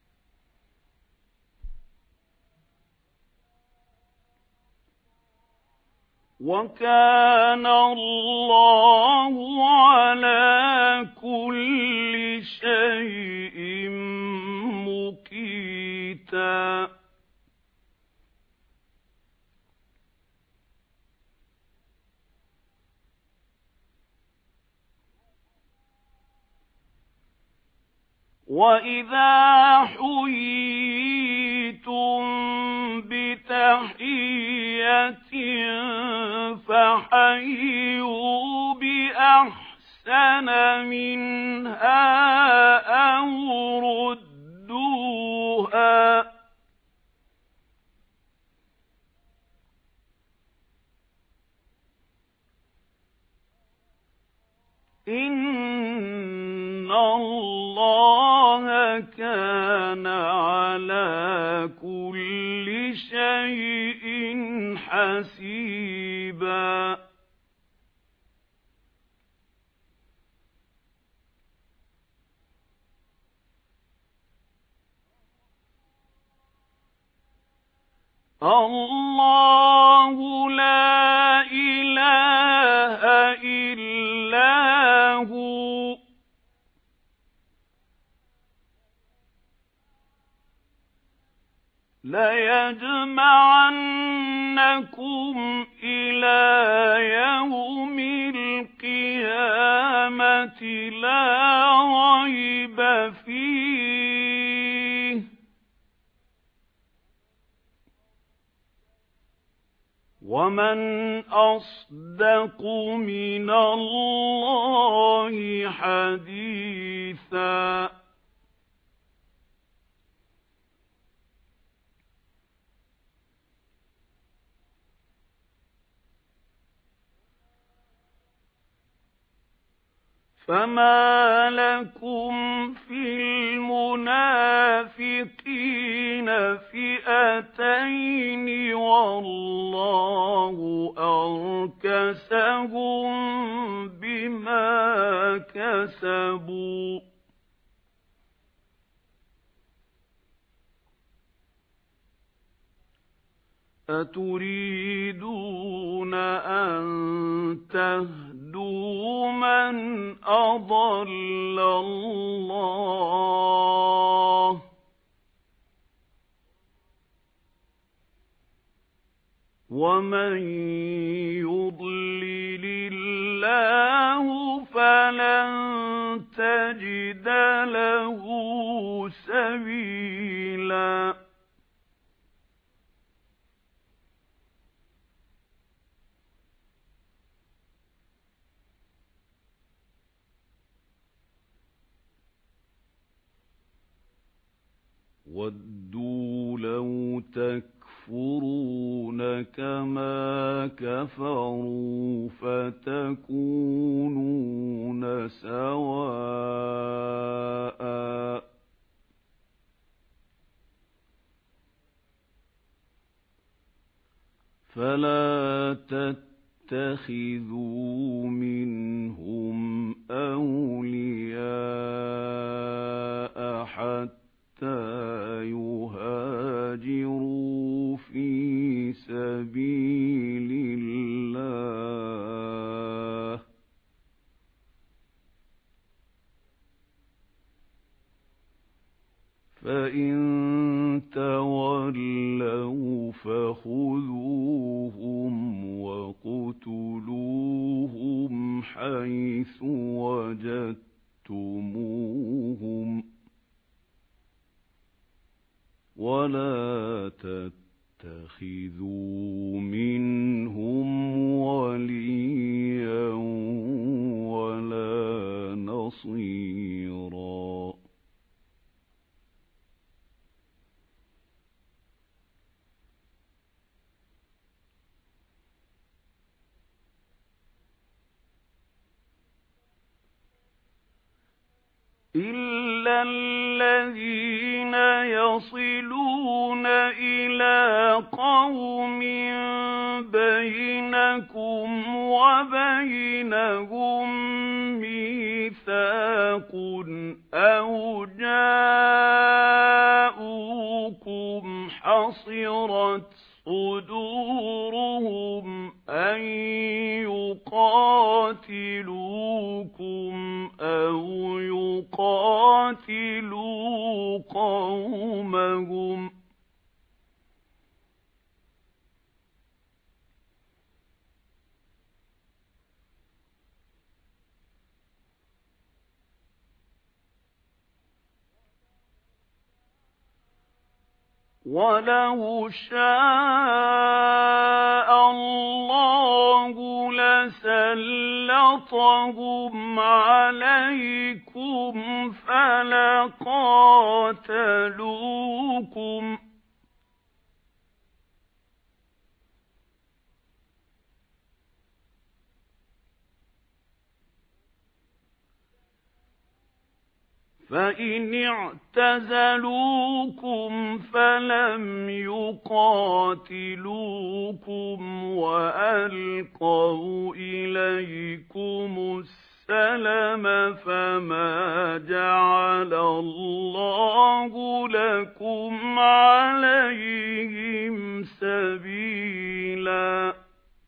وَكَانَ اللَّهُ عَلَى كُلِّ شَيْءٍ مُقِيتًا وَإِذَا حُيِّيتُم بِتَحِيَّةٍ فَحَيُّوا بِأَحْسَنَ مِنْهَا أَوْ رُدُّوهَا ۗ إِنَّ اللَّهَ كَانَ عَلَى كُلِّ شَيْءٍ حَسِيبًا اللَّهُ لَا إِلَٰهَ إِلَّا هُوَ لَيَجْمَعَنَّكُمْ إِلَى يَوْمِ الْقِيَامَةِ لَا رَيْبَ وَمَنْ أَصْدَقُ مِنَ اللَّهِ حَدِيثًا فَمَا لَكُمْ فِي الْمُنَافِقِينَ فِئَتَيْنِ وَاللَّهُ أَرْكَسَهُم بِمَا كَسَبُوا أَتُرِيدُونَ أَن تَهْدُوا مَنْ أَضَلَّ اللَّهُ وَمَن يُضْلِلِ اللَّهُ فَلَن تَجِدَ لَهُ سَبِيلًا وَدُّوا لَوْ تَكْفُرُونَ كَمَا كَفَرُوا فَتَكُونُونَ سَوَاءً فَلَا تَتَّخِذُوا مِنْهُمْ أَوْلِيَاءَ حَتَّى يُهَاجِرُوا فِي سَبِيلِ اللَّهِ فَإِن تَوَلَّوْا فَخُذُوهُمْ وَاقْتُلُوهُمْ حَيْثُ وَجَدتُّمُوهُمْ وَلَا تَتَّخِذُوا مِنْهُمْ وَلِيًّا وَلَا نَصِيرًا إِلَّا الَّذِينَ يَصِلُونَ إِلَى قَوْمٍ بَيْنَكُمْ وَبَيْنَهُم مِّيثَاقٌ أَوْ جَاءُوكُمْ حَصِرَتْ صُدُورُهُمْ أَن يُقَاتِلُوكُمْ أَوْ يُقَاتِلُوا قَوْمَهُمْ وَلَوْ شَاءَ اللَّهُ لَسَلَّطَهُمْ عَلَيْكُمْ فَلَقَاتَلُوكُمْ فَإِنِ اعْتَزَلُوكُمْ فَلَمْ يُقَاتِلُوكُمْ وَأَلْقَوْا إِلَيْكُمُ السَّلَمَ فَمَا جَعَلَ اللَّهُ لَكُمْ عَلَيْهِمْ سَبِيلًا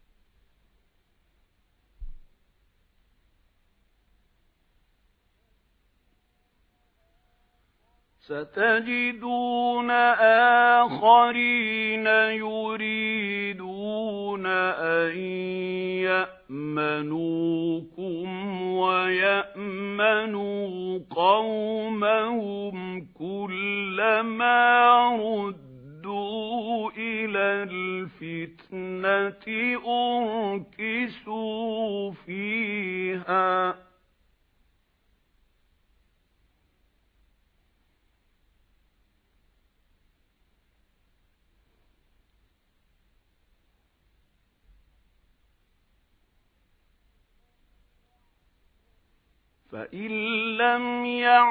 سَتَجِدُونَ آخَرِينَ يُرِيدُونَ أَن يَأْمَنُوكُمْ وَيَأْمَنُوا قَوْمَهُمْ كُلَّمَا رُدُّوا إِلَى الْفِتْنَةِ اركسوا فيها فإن لم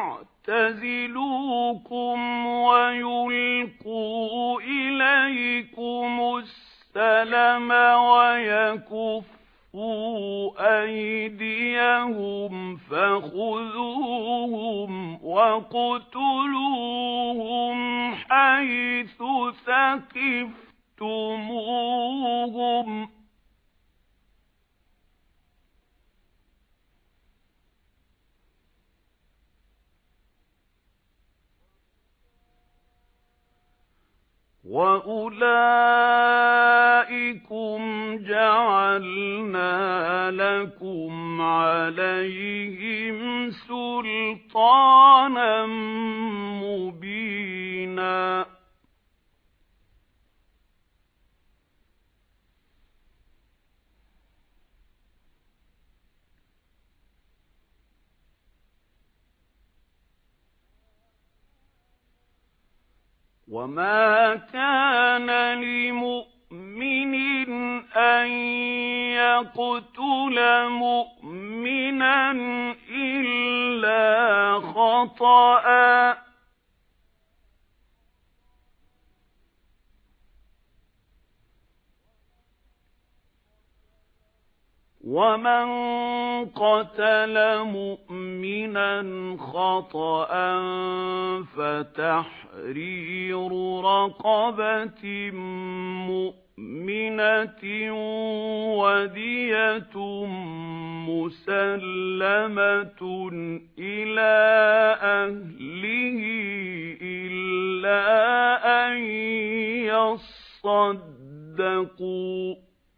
يعتزلوكم ويلقوا إليكم السلم ويكفوا أيديهم فخذوهم واقتلوهم حيث ثقفتموهم وَأُولَئِكُمْ جَعَلْنَا لَكُمْ عَلَيْهِمْ سُلْطَانًا مُبِينًا وَمَا كَانَ لِمُؤْمِنٍ أَن يَقْتُلَ مُؤْمِنًا إِلَّا خَطَأً وَمَنْ قَتَلَ مُؤْمِنًا خَطَأً فَتَحْرِيرُ رَقَبَةٍ مُؤْمِنَةٍ وَدِيَةٌ مُسَلَّمَةٌ إِلَى أَهْلِهِ إِلَّا أَن يَصَّدَّقُوا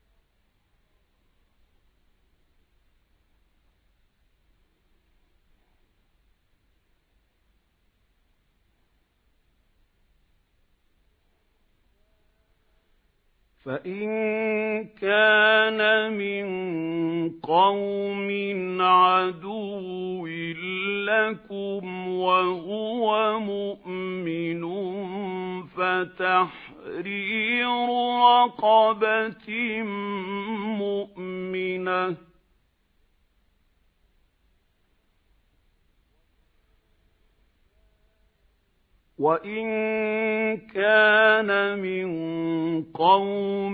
فَإِن كَانَ مِن قَوْمٍ عَدُوٍّ لَّكُمْ وَهُوَ مُؤْمِنٌ فَتَحْرِيرُ رَقَبَةٍ مُّؤْمِنَةٍ وَإِن كَانَ مِن قَوْمٍ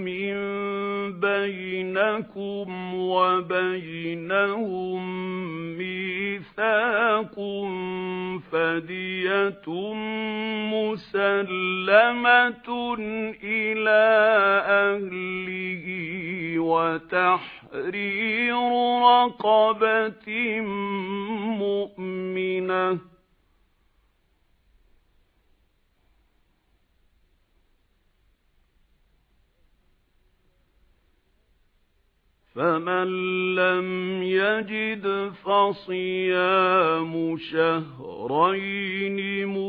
بَيْنَكُمْ وَبَيْنَهُم مِّيثَاقٌ فَدِيَةٌ مُّسَلَّمَةٌ إِلَى أَهْلِهِ وَتَحْرِيرُ رَقَبَةٍ مُّؤْمِنَةٍ فَمَن لَّمْ يَجِدْ فَصِيَامُ شَهْرَيْنِ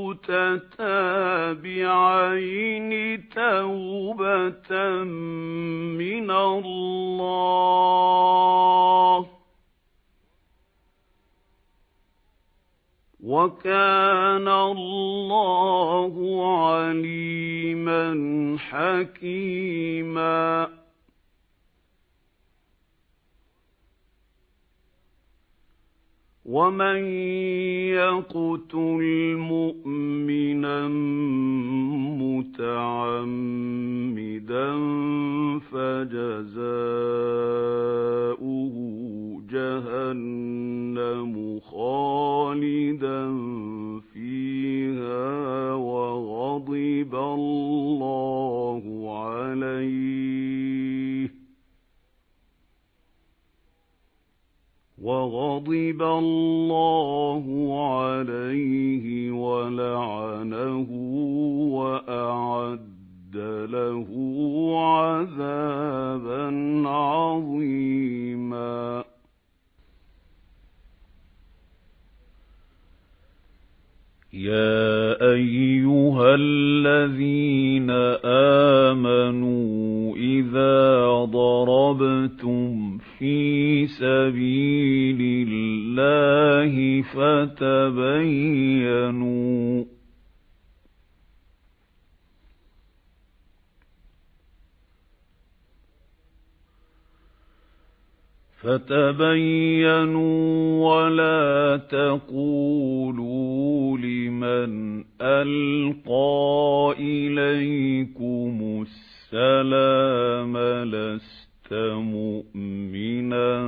مُتَتَابِعَيْنِ تَوْبَةً مِّنَ اللَّهِ ۗ وَكَانَ اللَّهُ عَلِيمًا حَكِيمًا وَمَن يَقْتُلْ مُؤْمِنًا مُّتَعَمِّدًا فَجَزَاؤُهُ جَهَنَّمُ خَالِدًا فِيهَا وَغَضِبَ اللَّهُ عَلَيْهِ وَغَضِبَ اللَّهُ عَلَيْهِ وَلَعَنَهُ وَأَعَدَّ لَهُ عَذَابًا عَظِيمًا يَا أَيُّهَا الَّذِينَ آمَنُوا إِذَا ضَرَبْتُمُ ضربتم في سبيل الله فتبينوا فتبينوا ولا تقولوا لمن ألقى إليكم السلام لست مؤمنا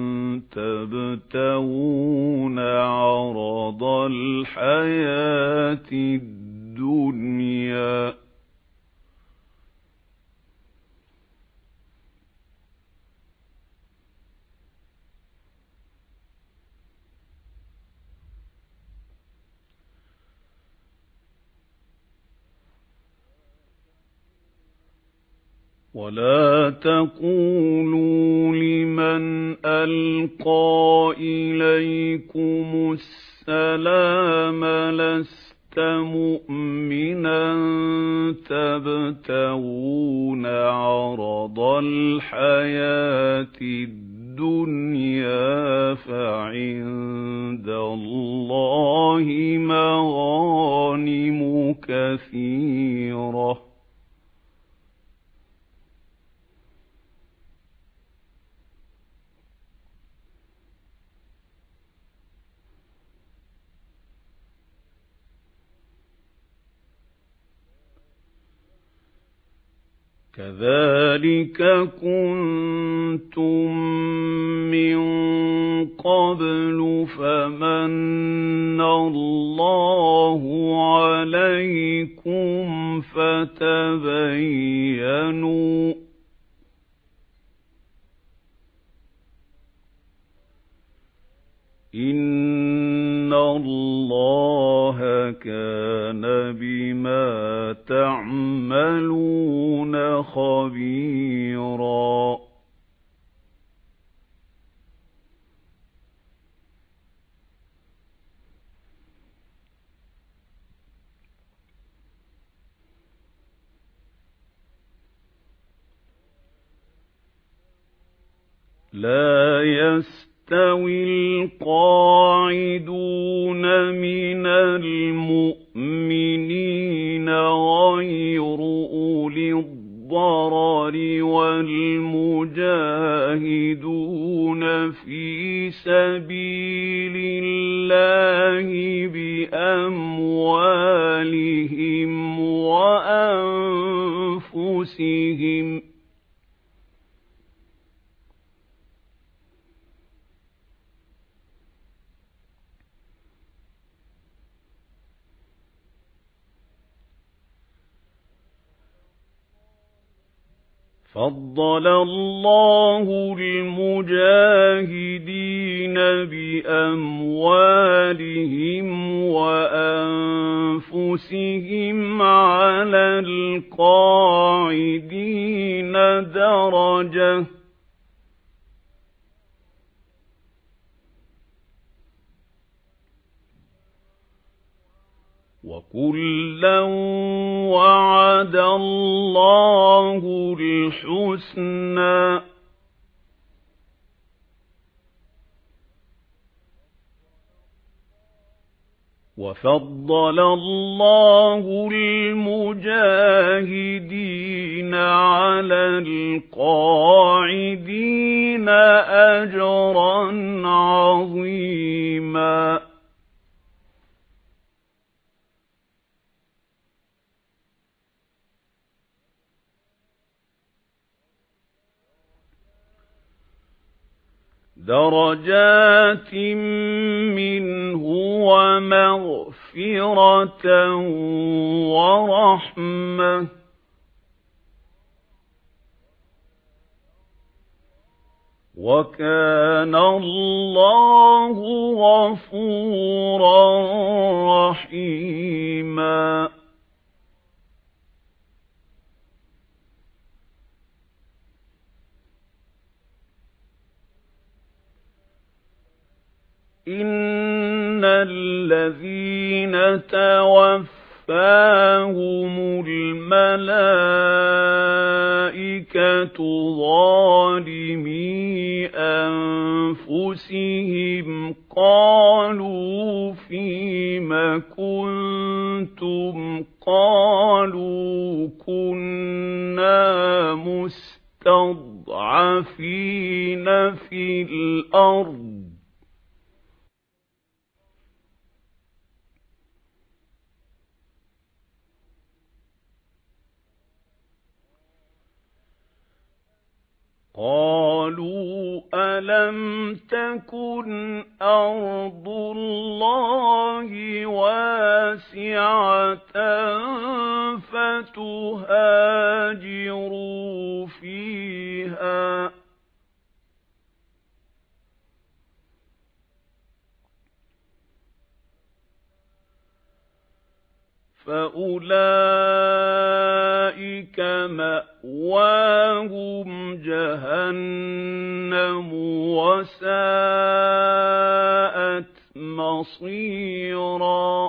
تبتغون عرض الحياة الدنيا ولا تقولوا لمن ألقى إليكم السلام لست مؤمنا تبتغون عرض الحياة الدنيا فعند الله مغانم كثيرة كذلك كنتم من قبل فمن الله عليكم فتبينوا إن الله كان بما تعملون خبيرا لا يستوي القاعدون من المؤمنين غير أولي الضرر والمجاهدون في سبيل الله بأموالهم وأنفسهم فضل الله المجاهدين بأموالهم وأنفسهم على القاعدين درجة وكلا وعد الله الحسنى وفضل الله المجاهدين على القاعدين أجرا عظيما درجات منه ومغفرة ورحمة وكان الله غفورا رحيما إن الذين توفوا توفاهم الملائكة ظالمي أنفسهم قالوا فيم كنتم قالوا كنا مستضعفين في الأرض قالوا ألم تكن أرض الله واسعة فتهاجروا فيها فأولئك مأواهم جهنم وساءت مصيرا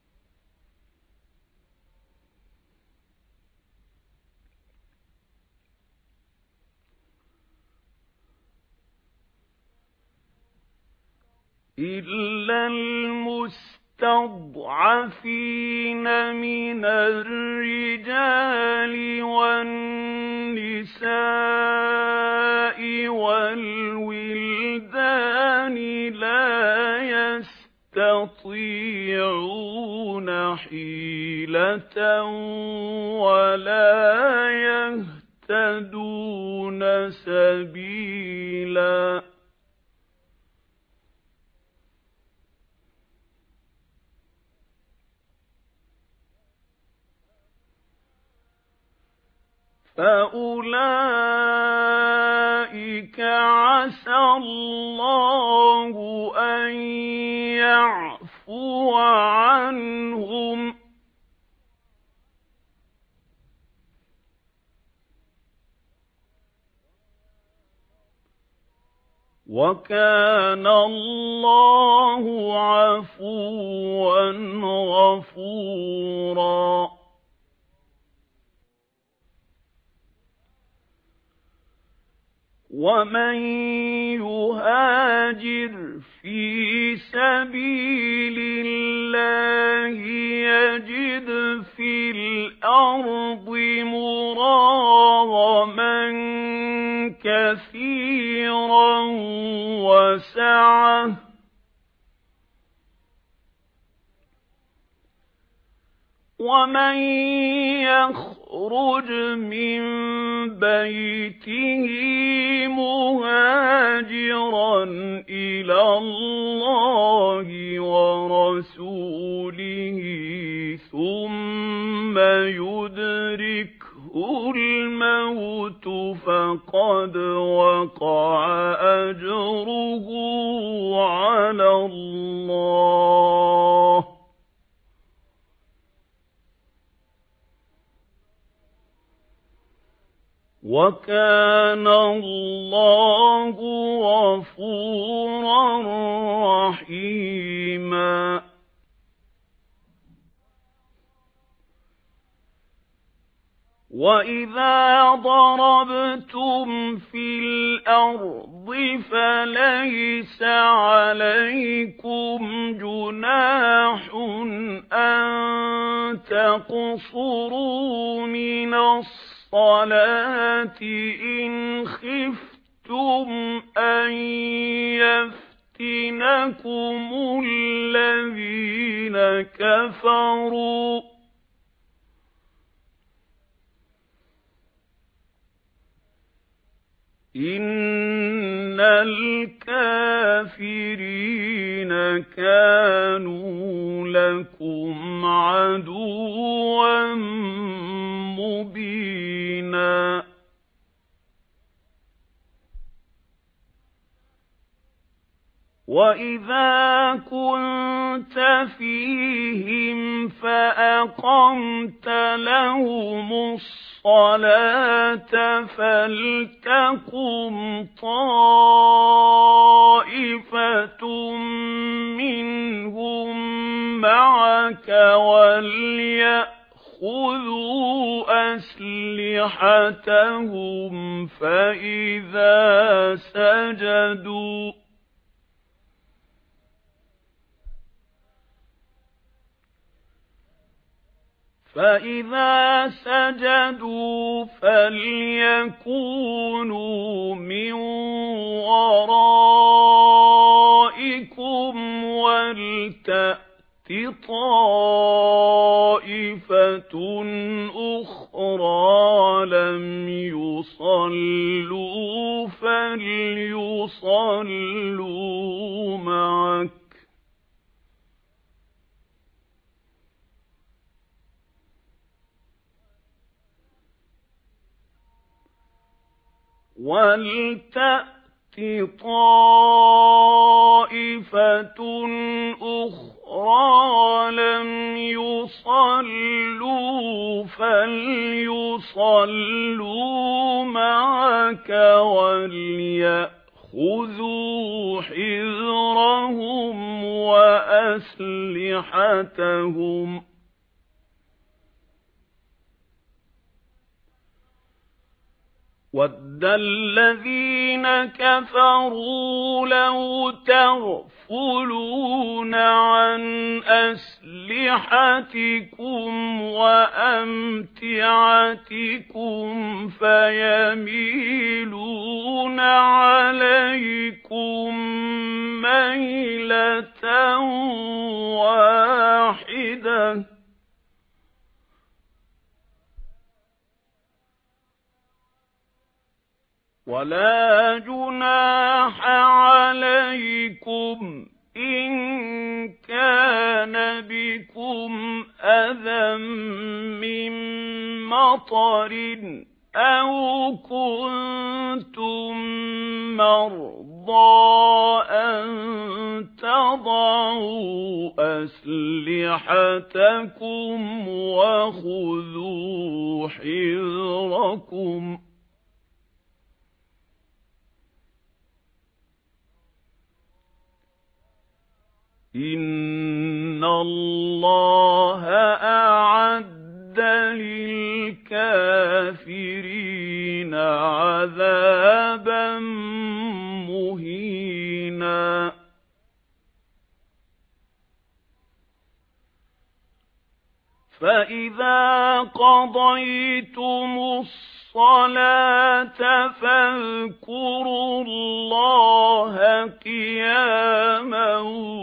إلا المستضعفين من الرجال والنساء والولدان لا يستطيعون حيلة ولا يهتدون سبيلا فأولئك عسى الله أن يعفو عنهم وكان الله عفوا غفورا ومن يهاجر في سبيل الله يجد في الأرض مراغما كثيرا وسعة ومن يخرج من بيته مهاجرا إلى الله ورسوله ثم يدركه الموت فقد وقع أجره على الله وكان الله غفورا رحيما وَإِذَا ضَرَبْتُمْ فِي الْأَرْضِ فَلَيْسَ عَلَيْكُمْ جُنَاحٌ أَن تَقْصُرُوا مِنَ الصَّلَاةِ إِنْ خِفْتُمْ أَن يَفْتِنَكُمُ الَّذِينَ كَفَرُوا إِنَّ الْكَافِرِينَ كَانُوا لَكُمْ عَدُوًّا مُبِينًا وَإِذَا كُنتَ فِيهِمْ فَأَقَمْتَ لَهُمُ الصَّلَاةَ فَلْتَقُمْ طَائِفَةٌ مِنْهُمْ مَعَكَ وَلْيَأْخُذُوا أسلحتهم فإذا سجدوا فإذا سجدوا فليكونوا من ورائكم ولتأت طائفة أخرى لم يصلوا فليصلوا معك وَلْتَأْتِ طَائِفَةٌ أُخْرَى لَمْ يُصَلُّوا فَلْيُصَلُّوا مَعَكَ وَلْيَأْخُذُوا حِذْرَهُمْ وَأَسْلِحَتَهُمْ وَدَّ الَّذِينَ كَفَرُوا لَوْ تَغْفُلُونَ عَنْ أَسْلِحَتِكُمْ وَأَمْتِعَتِكُمْ فَيَمِيلُونَ عَلَيْكُمْ مَيْلَةً وَاحِدَةً وَلَا جُنَاحَ عَلَيْكُمْ إِن كَانَ بِكُمْ أَذًى مِّن مَّطَرٍ أَوْ كُنتُم مَّرْضَىٰ أَن تَضَعُوا أَسْلِحَتَكُمْ وَخُذُوا حِذْرَكُمْ إِنَّ اللَّهَ أَعَدَّ لِلْكَافِرِينَ عَذَابًا مُهِينًا فَإِذَا قَضَيْتُمُ الصَّلَاةَ فَاذْكُرُوا اللَّهَ قِيَامًا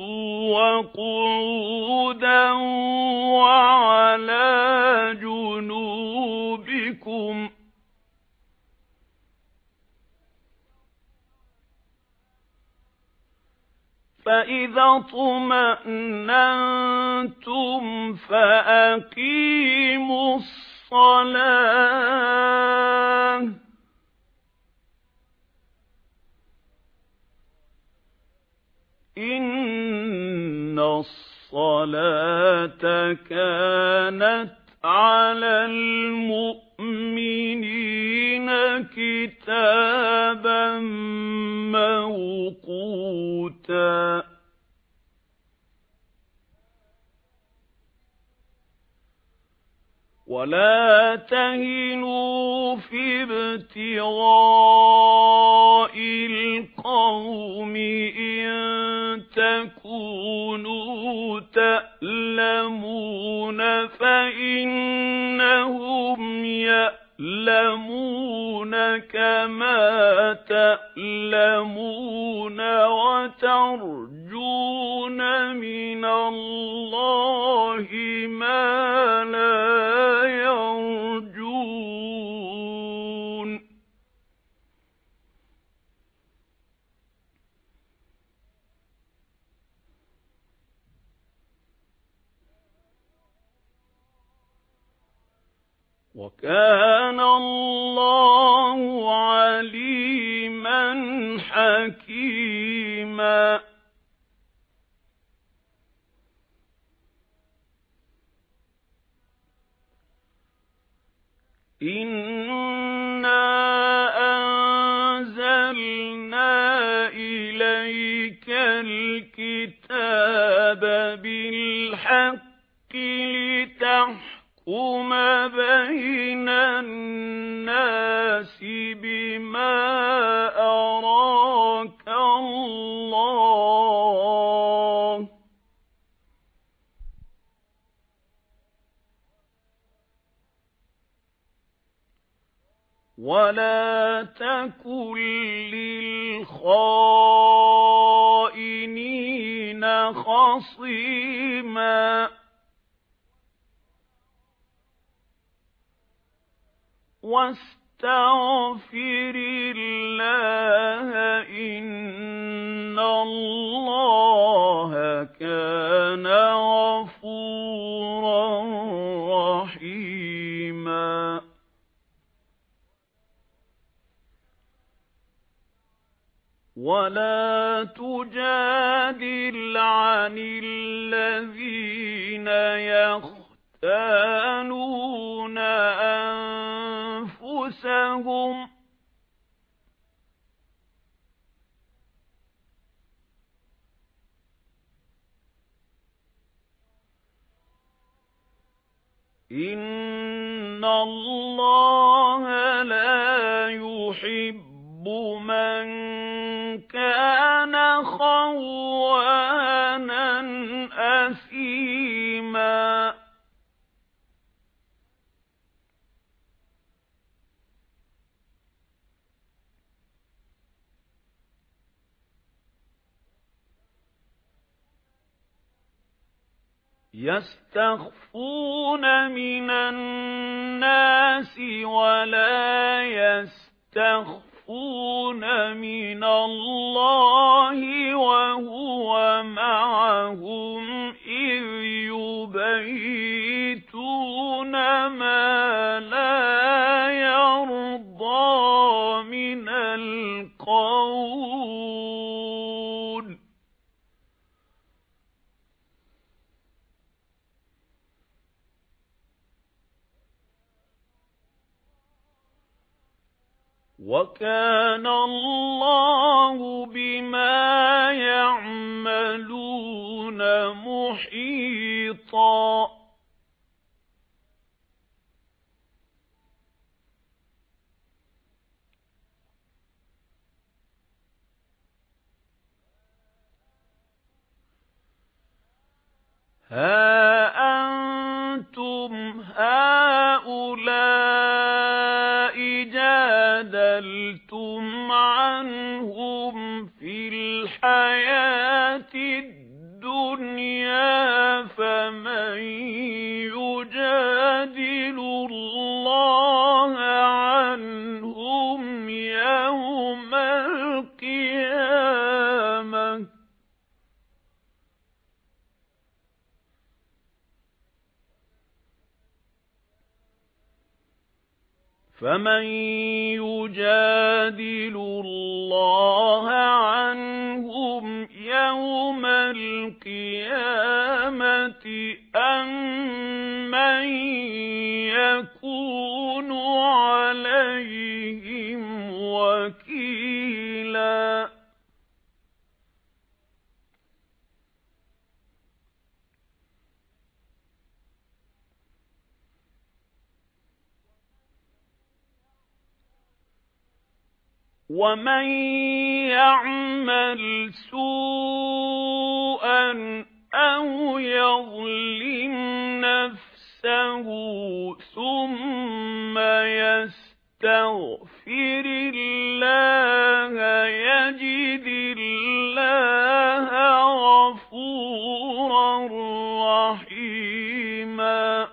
وَقُعُودًا وَعَلَى جُنُوبِكُمْ فَإِذَا اطْمَأْنَنتُمْ فَأَقِيمُوا الصَّلَاةَ إِنَّ الصَّلَاةَ كَانَتْ عَلَى الْمُؤْمِنِينَ كِتَابًا مَّوْقُوتًا وَلَا تَهِنُوا فِي ابْتِغَاءِ الْقَوْمِ إِن تَكُونُوا تَأْلَمُونَ فَإِنَّهُمْ يَأْلَمُونَ كَمَا تَأْلَمُونَ وَتَرْجُونَ مِنَ اللَّهِ مَا لَا يَرْجُونَ وَكَانَ اللَّهُ عَلِيمًا حَكِيمًا إِنَّا أَنزَلْنَا إِلَيْكَ الْكِتَابَ بِالْحَقِّ لِتَحْكُمَ بَيْنَ النَّاسِ ولا تكن للخائنين خصيما واستغفر الله إن الله كان غفورا رحيما ولا تجادل عن الذين يختانون أنفسهم إن الله لا يحب من كان خوانا أثيما يستخفون من الناس ولا يستخفون من الله وهو معهم إذ يبيتون ما لا يرضى من القول وَكَانَ اللَّهُ بِمَا يَعْمَلُونَ مُحِيطًا ها أنتم هؤلاء جادلتم عنهم في الحياة الدنيا فمن يجادل الله عنهم يوم القيامة فمن يجادل الله عنهم يوم القيامة أم من يكون عليهم وكيلا ومن يعمل سوءا أو يظلم نفسه ثم يستغفر الله يجد الله غفورا رحيما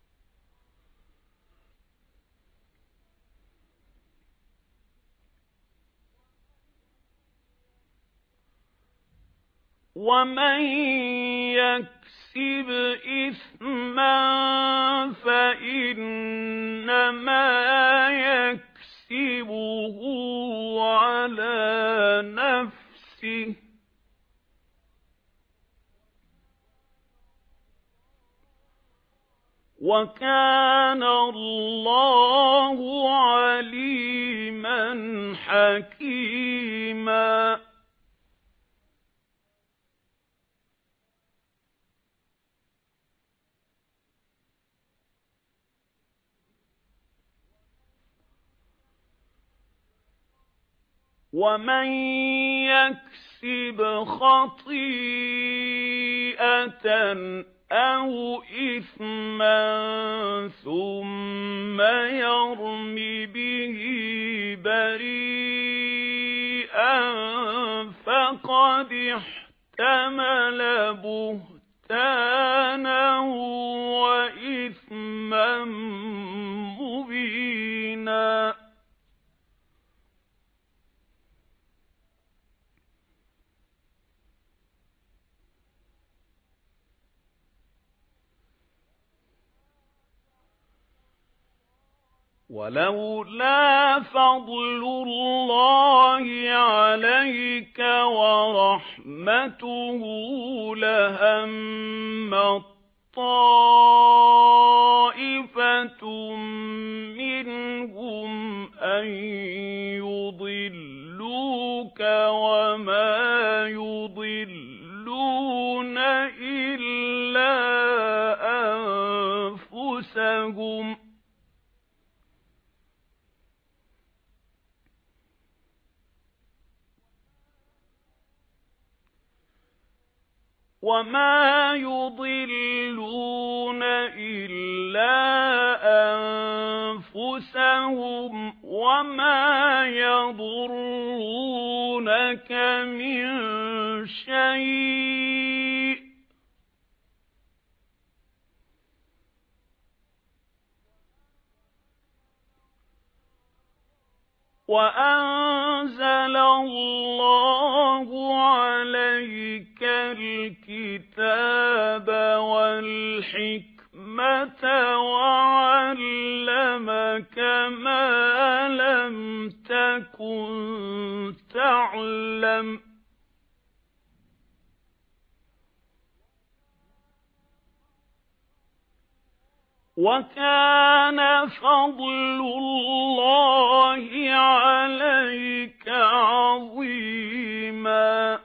ومن يكسب إثما فإنما يكسبه على نفسه وكان الله عليما حكيما ومن يكسب خطيئة أَوْ إِثْمًا ثُمَّ يَرْمِ بِهِ بَرِيئًا فَقَدِ احْتَمَلَ بُهْتَانًا وَإِثْمًا مُبِينًا. وَلَوْلَا فَضْلُ اللَّهِ عَلَيْكَ وَرَحْمَتُهُ لَهَمَّت طَّائِفَةٌ مِّنْهُمْ أَن يُضِلُّوكَ وَمَا يُضِلُّونَ إِلَّا أَنفُسَهُمْ ۖ وَمَا يُضِلُّونَ إِلَّا أَنفُسَهُمْ وَمَا يَضُرُّونَكَ مِنْ شَيْءٍ ۚ وَأَنزَلَ اللَّهُ عَلَيْكَ الْكِتَابَ وَالْحِكْمَةَ وَعَلَّمَكَ مَا لَمْ تَكُنْ تَعْلَمُ ۚ وَكَانَ فَضْلُ اللَّهِ عَلَيْكَ عَظِيمًا.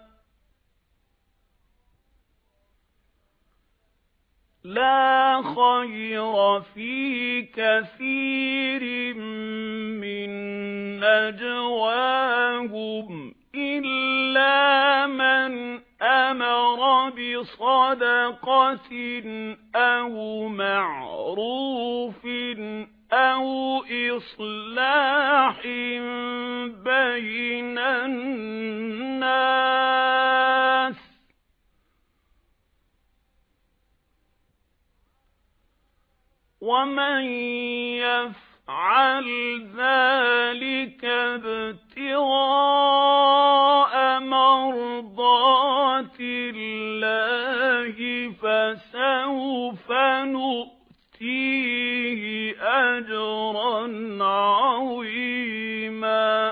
لَا خَيْرَ فِي كَثِيرٍ مِّن نَّجْوَاهُمْ إِلَّا مَنْ أَمَرَ بِصَدَقَةٍ أَوْ مَعْرُوفٍ أَوْ إِصْلَاحٍ بَيْنَ النَّاسِ ۚ وَمَن يَفْعَلْ ذَلِكَ ابْتِغَاءَ مَرْضَاتِ اللَّهِ فَسَوْفَ نُؤْتِيهِ أَجْرًا عَظِيمًا.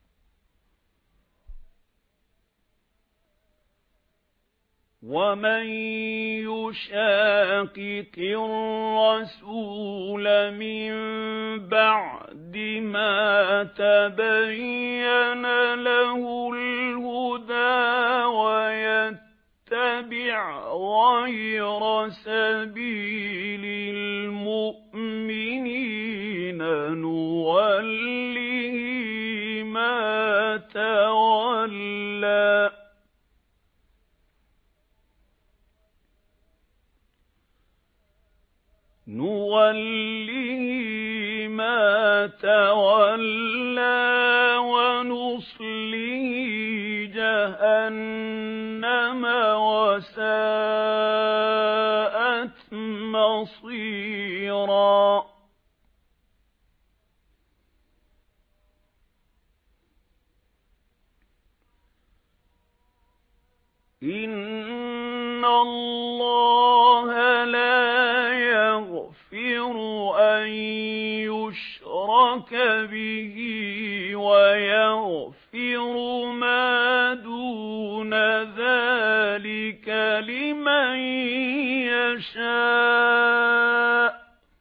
وَمَن يُشَاقِقِ الرَّسُولَ مِن بَعْدِ مَا تَبَيَّنَ لَهُ الْهُدَى وَيَتَّبِعْ غَيْرَ سَبِيلِ الْمُؤْمِنِينَ نُوَلِّهِ مَا تَوَلَّى نُوَلِّهِ مَا تَوَلَّى وَنُصْلِهِ جَهَنَّمَ وَسَاءَتْ مَصِيرًا. إِنَّ اللَّهَ لَا يَغْفِرُ أَن يُشْرَكَ بِهِ وَيَغْفِرُ مَا دُونَ ذَلِكَ لِمَن يَشَاءُ ۚ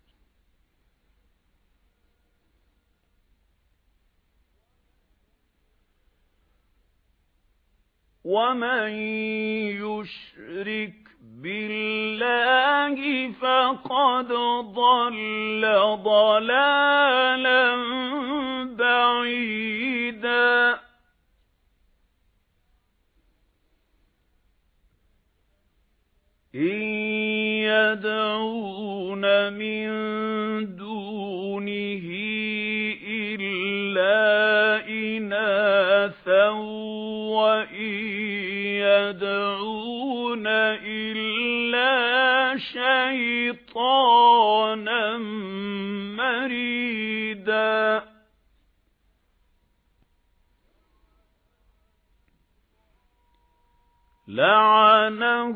وَمَن يُشْرِكْ بِاللَّهِ فَقَدْ ضَلَّ ضَلَالًا بَعِيدًا. إِن يدعون من دونه إلا إناثا وإن يدعون إلا شيطانا مريدا لعنه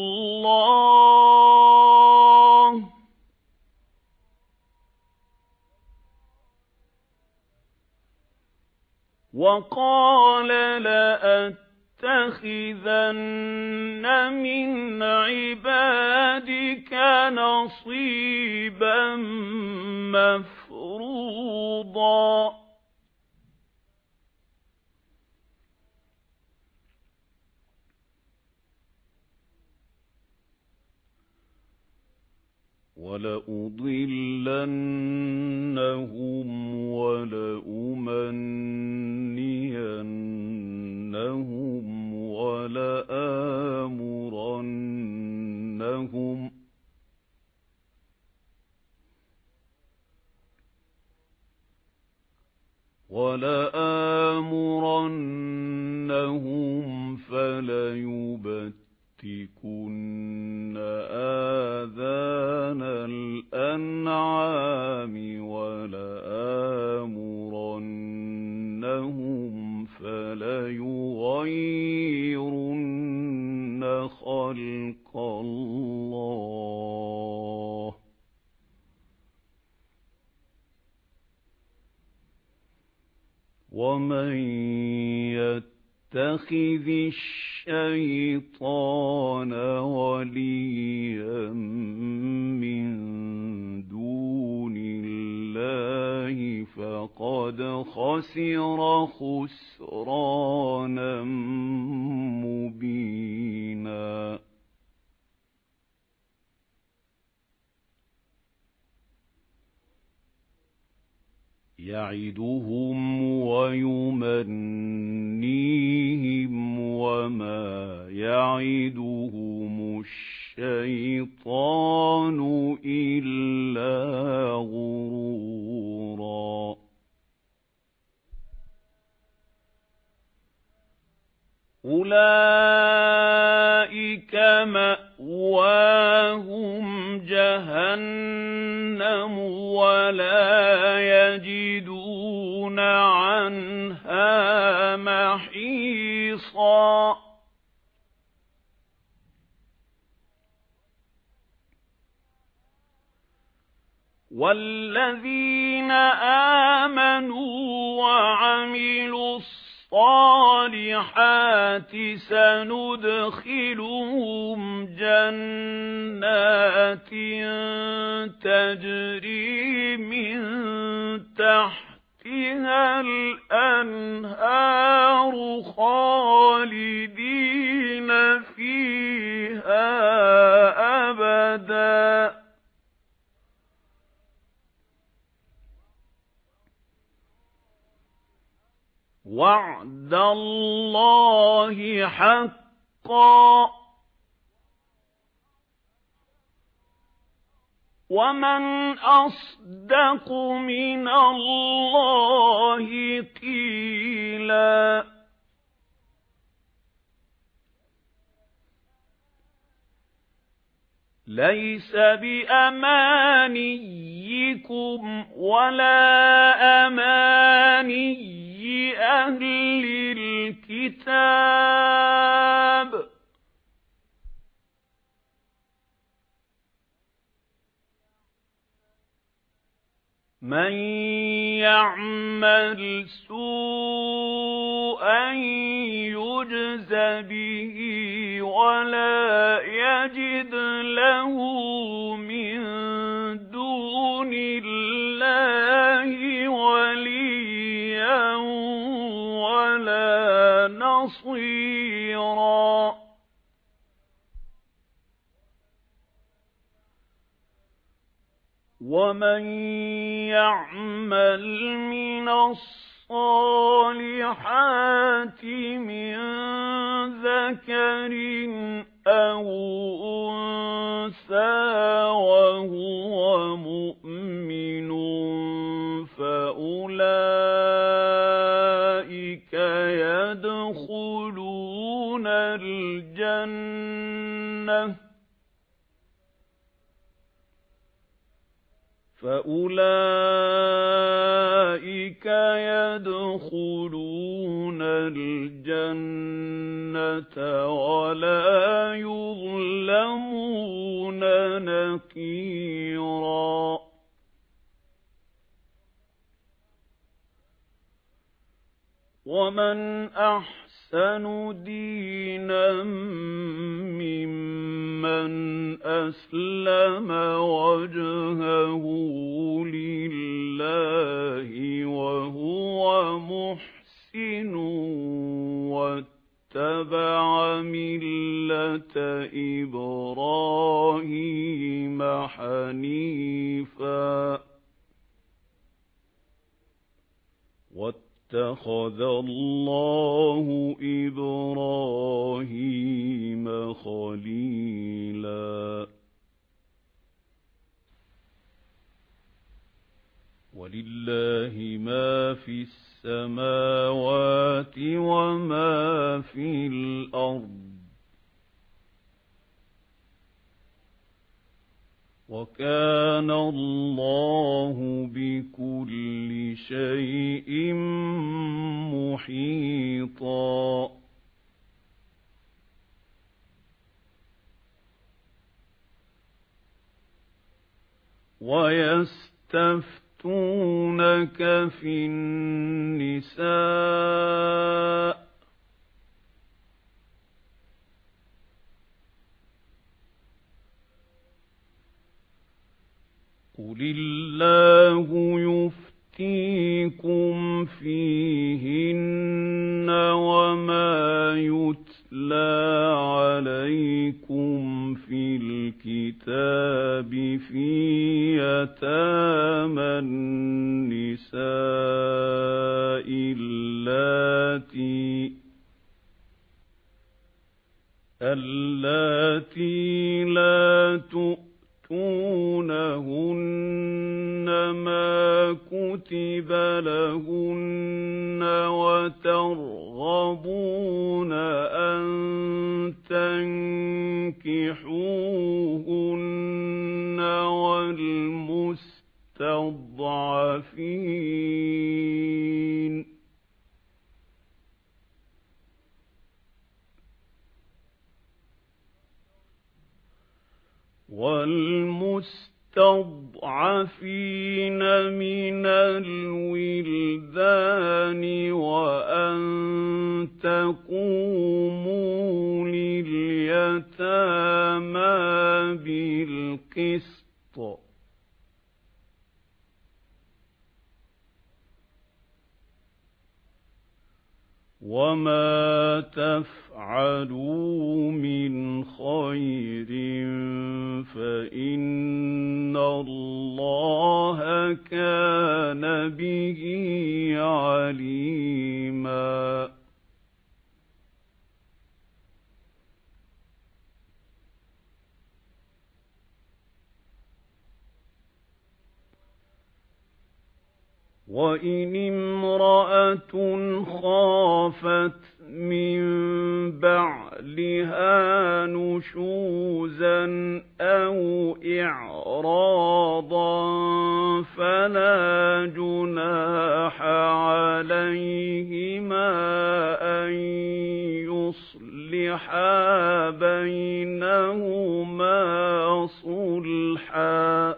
الله وقال لأتخذن من عبادك نصيبا مفروضا وَلَأُضِلَّنَّهُمْ وَلَأُمَنِّيَنَّهُمْ وَلَآمُرَنَّهُمْ وَلَآمُرَنَّهُمْ فَلَيُبَتِّكُنَّ آذَانَ الْأَنْعَامِ وَلَآمُرَنَّهُمْ فَلَيُغَيِّرُنَّ خَلْقَ اللَّهِ وَمَن يَتَّخِذِ الشَّيْطَانَ وَلِيًّا مِّن دُونِ اللَّهِ فَقَدْ خَسِرَ خُسْرَانًا مُّبِينًا يَعِدُهُمْ وَيُمَنِّيهِمْ وَمَا يَعِدُهُمُ الشَّيْطَانُ إِلَّا غُرُورًا أُولَئِكَ مَأْوَاهُمْ جَهَنَّمُ وَلَا يَجِدُونَ عَنْهَا مَحِيصًا وَالَّذِينَ آمَنُوا وَعَمِلُوا الصَّالِحَاتِ سَنُدْخِلُهُمْ جَنَّاتٍ تَجْرِي مِن تَحْتِهَا الْأَنْهَارُ خَالِدِينَ فِيهَا أَبَدًا وَعْدَ اللَّهِ حَقًّا وَمَنْ أَصْدَقُ مِنَ اللَّهِ قِيلًا لَيْسَ بِأَمَانِيِّكُمْ وَلَا أَمَانِيِّ أَهْلِ الْكِتَابِ مَن يَعْمَلْ سُوءًا يُجْزَ بِهِ وَلَا يَجِدْ لَهُ مِن دُونِ اللَّهِ وَلِيًّا وَلَا نَصِيرًا وَمَن يَعْمَلْ مِنَ الصَّالِحَاتِ الصالحات من ذكر أو أنثى وهو مؤمن فأولئك يدخلون الجنة فأولئك يدخلون الجنة ولا يظلمون نقيرا ومن أحسن دينا ممن أسلم وجهه لله وهو محسن واتبع ملة إبراهيم حنيفا اتخذ الله إبراهيم خليلا ولله ما في السماوات وما في الأرض وكان الله بكل شيء محيطا ويستفتونك في النساء قل الله يفتيكم فيهن وما يتلى عليكم في الكتاب في يتامى النساء اللاتي اللاتي لا تؤمنون تؤتونهن ما كتب لهن وترغبون أن تنكحوهن والمستضعفين والمستضعفين من الولدان وأن تقوموا لليتامى بالقسط وما تفعلوا من خير فإن الله كان به عليما وإن امرأة خافت من بعلها نشوزا أو إعراضا فلا جناح عليهما أن يصلحا بينهما صلحا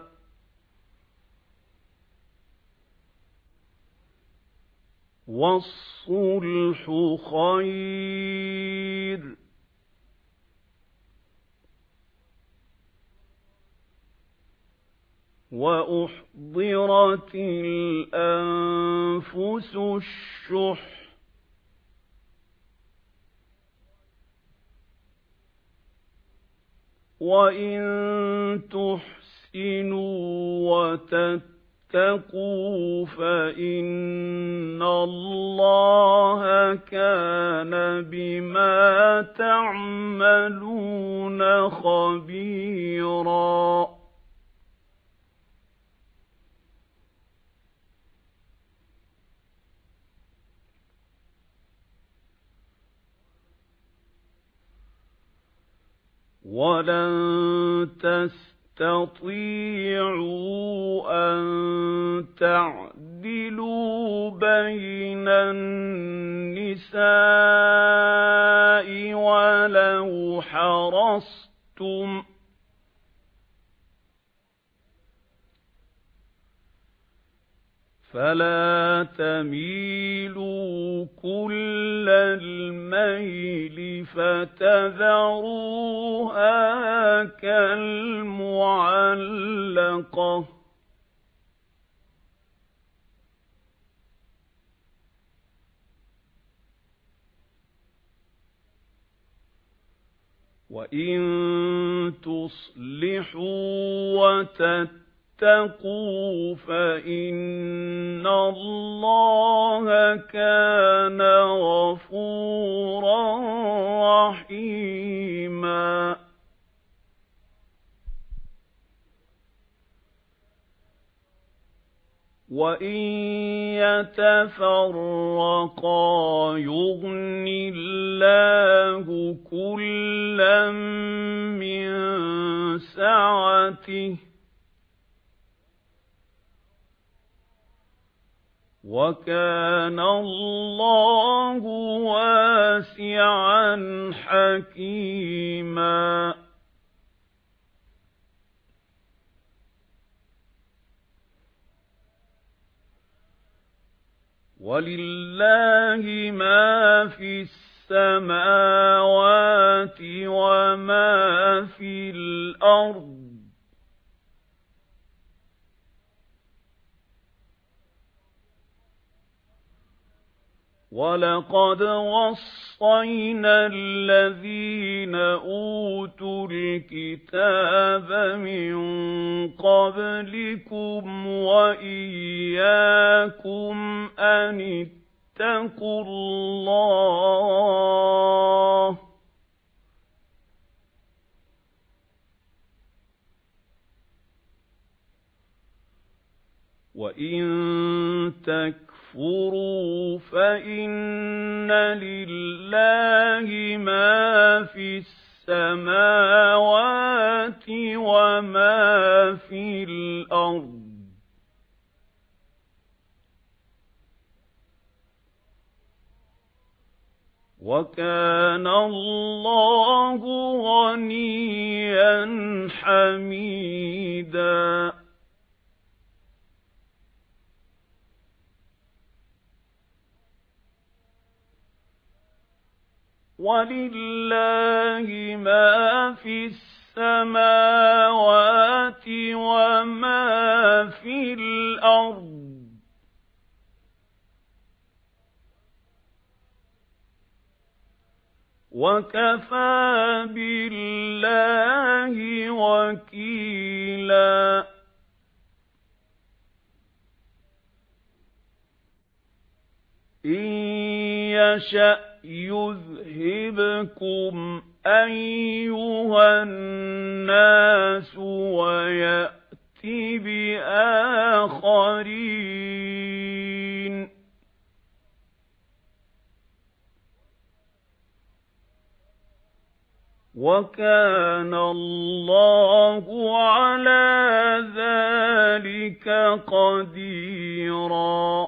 والصلح خير وأحضرت الأنفس الشح وإن تحسنوا وتتقوا واتقوا فإن الله كان بما تعملون خبيرا ولن تستطيعوا أن تعدلوا بين النساء ولو حرصتم فلا تميلوا كل الميل فتذروها كالمعلقة وإن تصلحوا وتتقوا اتقوا فإن الله كان غفورا رحيما وإن يتفرقا يغن الله كلا من سعته وَكَانَ اللَّهُ وَاسِعًا حَكِيمًا وَلِلَّهِ مَا فِي السَّمَاوَاتِ وَمَا فِي الْأَرْضِ وَلَقَدْ وَصَّيْنَا الَّذِينَ أُوتُوا الْكِتَابَ مِنْ قَبْلِكُمْ وَإِيَّاكُمْ أَنِ اتَّقُوا اللَّهَ وَإِن تَكْفُرُوا فَإِنَّ لِلَّهِ مَا فِي السَّمَاوَاتِ وَمَا فِي الْأَرْضِ وَكَانَ اللَّهُ غَنِيًّا حَمِيدًا وَلِلَّهِ مَا فِي السَّمَاوَاتِ وَمَا فِي الْأَرْضِ وَكَفَى بِاللَّهِ وَكِيلًا إِن يَشَأْ يُذْهِبْكُمْ أَيُّهَا النَّاسُ وَيَأْتِ بِآخَرِينَ وَكَانَ اللَّهُ عَلَى ذَلِكَ قَدِيرًا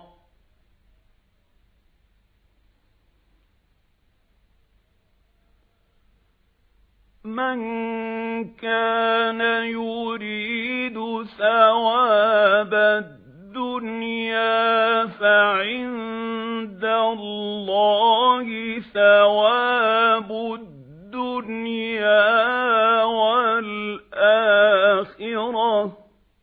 مَنْ كَانَ يُرِيدُ ثَوَابَ الدُّنْيَا فَعِندَ اللَّهِ ثَوَابُ الدُّنْيَا وَالْآخِرَةِ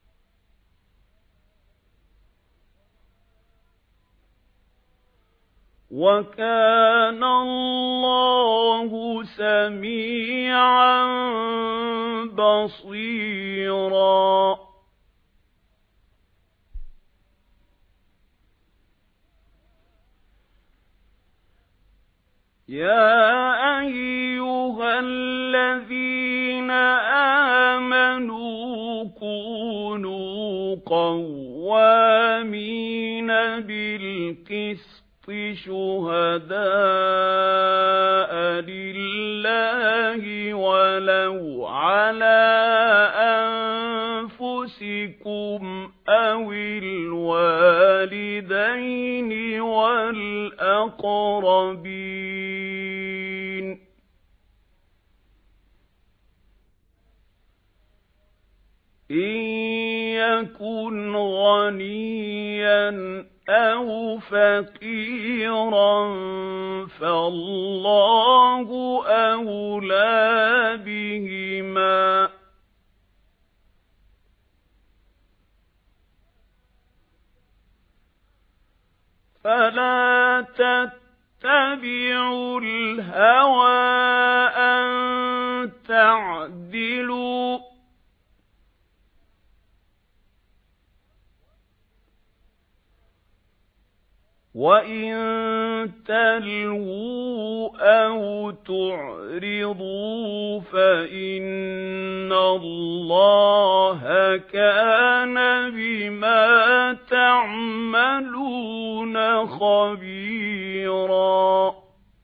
وَكَانَ اللَّهُ سَمِيعًا بَصِيرًا يَا أَيُّهَا الَّذِينَ آمَنُوا كُونُوا قَوَّامِينَ بِالْقِسْطِ شُهَدَاءَ لِلَّهِ وَلَوْ عَلَى أَنفُسِكُمْ أَوِ الْوَالِدَيْنِ وَالْأَقْرَبِينَ إِن يَكُنْ غَنِيًّا أَوْ فَقِيرًا فَاللَّهُ أَوْلَى بِهِمَا ۖ فَلَا تَتَّبِعُوا الْهَوَىٰ أَن تَعْدِلُوا ۚ وَإِن تَلْوُوا أَوْ تُعْرِضُوا فَإِنَّ اللَّهَ كَانَ بِمَا تَعْمَلُونَ خَبِيرًا.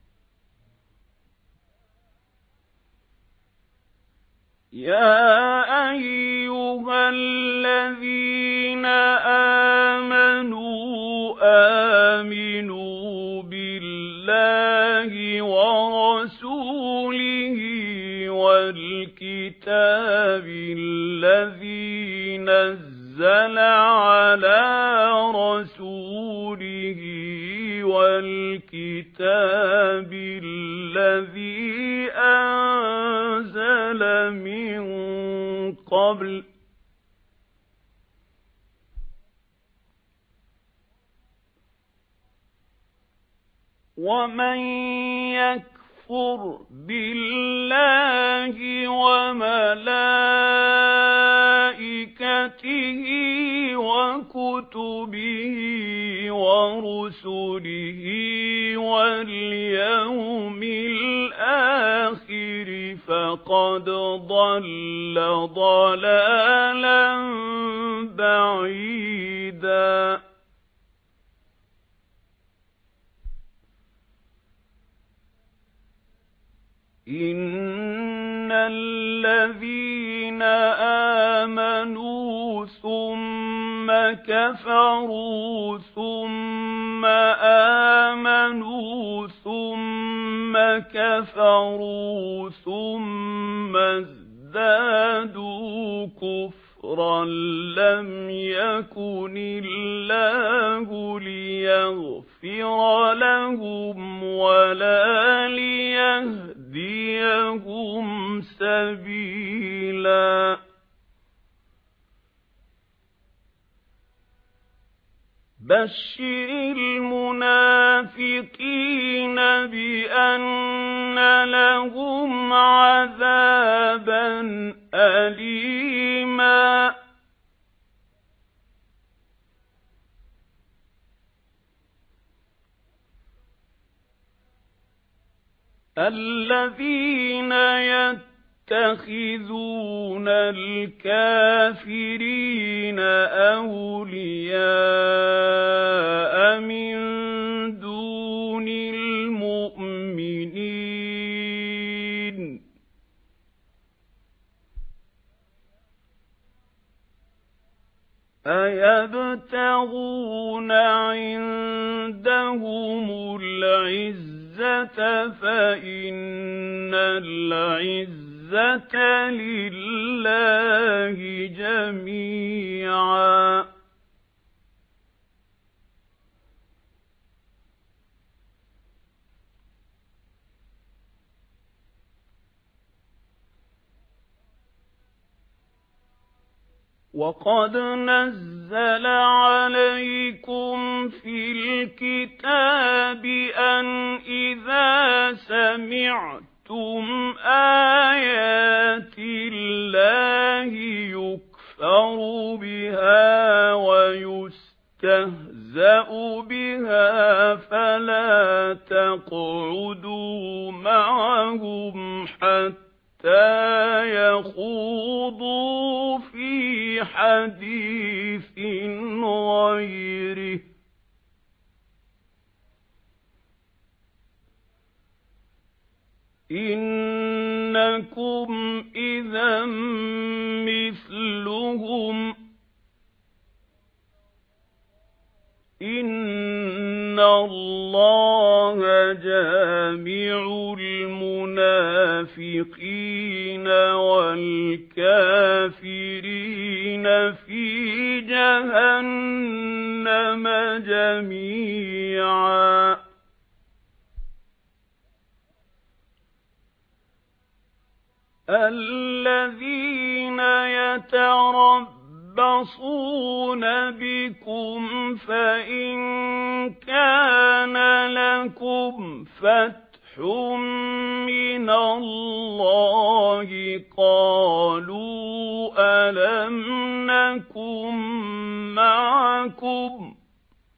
يَا أَيُّهَا الَّذِينَ آمَنُوا آمِنُوا بِاللَّهِ وَرَسُولِهِ وَالْكِتَابِ الَّذِي نَزَّلَ عَلَى رَسُولِهِ وَالْكِتَابِ الَّذِي أَنزَلَ مِن قَبْلُ ۚ وَمَن يَكْفُرْ بِاللَّهِ وَمَلَائِكَتِهِ وَكُتُبِهِ وَرُسُلِهِ وَالْيَوْمِ الْآخِرِ فَقَدْ ضَلَّ ضَلَالًا بَعِيدًا. إِنَّ الَّذِينَ آمَنُوا ثُمَّ كَفَرُوا ثُمَّ آمَنُوا ثُمَّ كَفَرُوا ثُمَّ ازْدَادُوا كُفْرًا لَّمْ يَكُنِ اللَّهُ لِيَغْفِرَ لَهُمْ وَلَا لِيَهْدِيَهُمْ سَبِيلًا. بَشِّرِ الْمُنَافِقِينَ بِأَنَّ لَهُمْ عَذَابًا أَلِيمًا. الَّذِينَ يَتَّخِذُونَ الْكَافِرِينَ أَوْلِيَاءَ مِن دُونِ الْمُؤْمِنِينَ أَيَبْتَغُونَ عِندَهُمُ الْعِزَّةَ فَإِنَّ الْعِزَّةَ لِلَّهِ جَمِيعًا. وَقَدْ نَزَّلَ عَلَيْكُمْ فِي الْكِتَابِ أَنْ إِذَا سَمِعْتُمْ آيَاتِ اللَّهِ يُكْفَرُ بِهَا وَيُسْتَهْزَأُ يُسْتَهْزَأُ بِهَا فَلَا تَقْعُدُوا مَعَهُمْ حَتَّى يَخُوضُوا فِي حَدِيثٍ غَيْرِهِ إِنَّكُمْ إِذًا مِثْلُهُمْ إِنَّ اللَّهَ جَامِعُ الْمُنَافِقِينَ وَالْكَافِرِينَ فِي جَهَنَّمَ جَمِيعًا الَّذِينَ يَتَرَبَّصُونَ بِكُمْ فَإِن كَانَ لَكُمْ فَتْحٌ مِّنَ اللَّهِ قَالُوا أَلَمْ نَكُن مَّعَكُمْ ۚ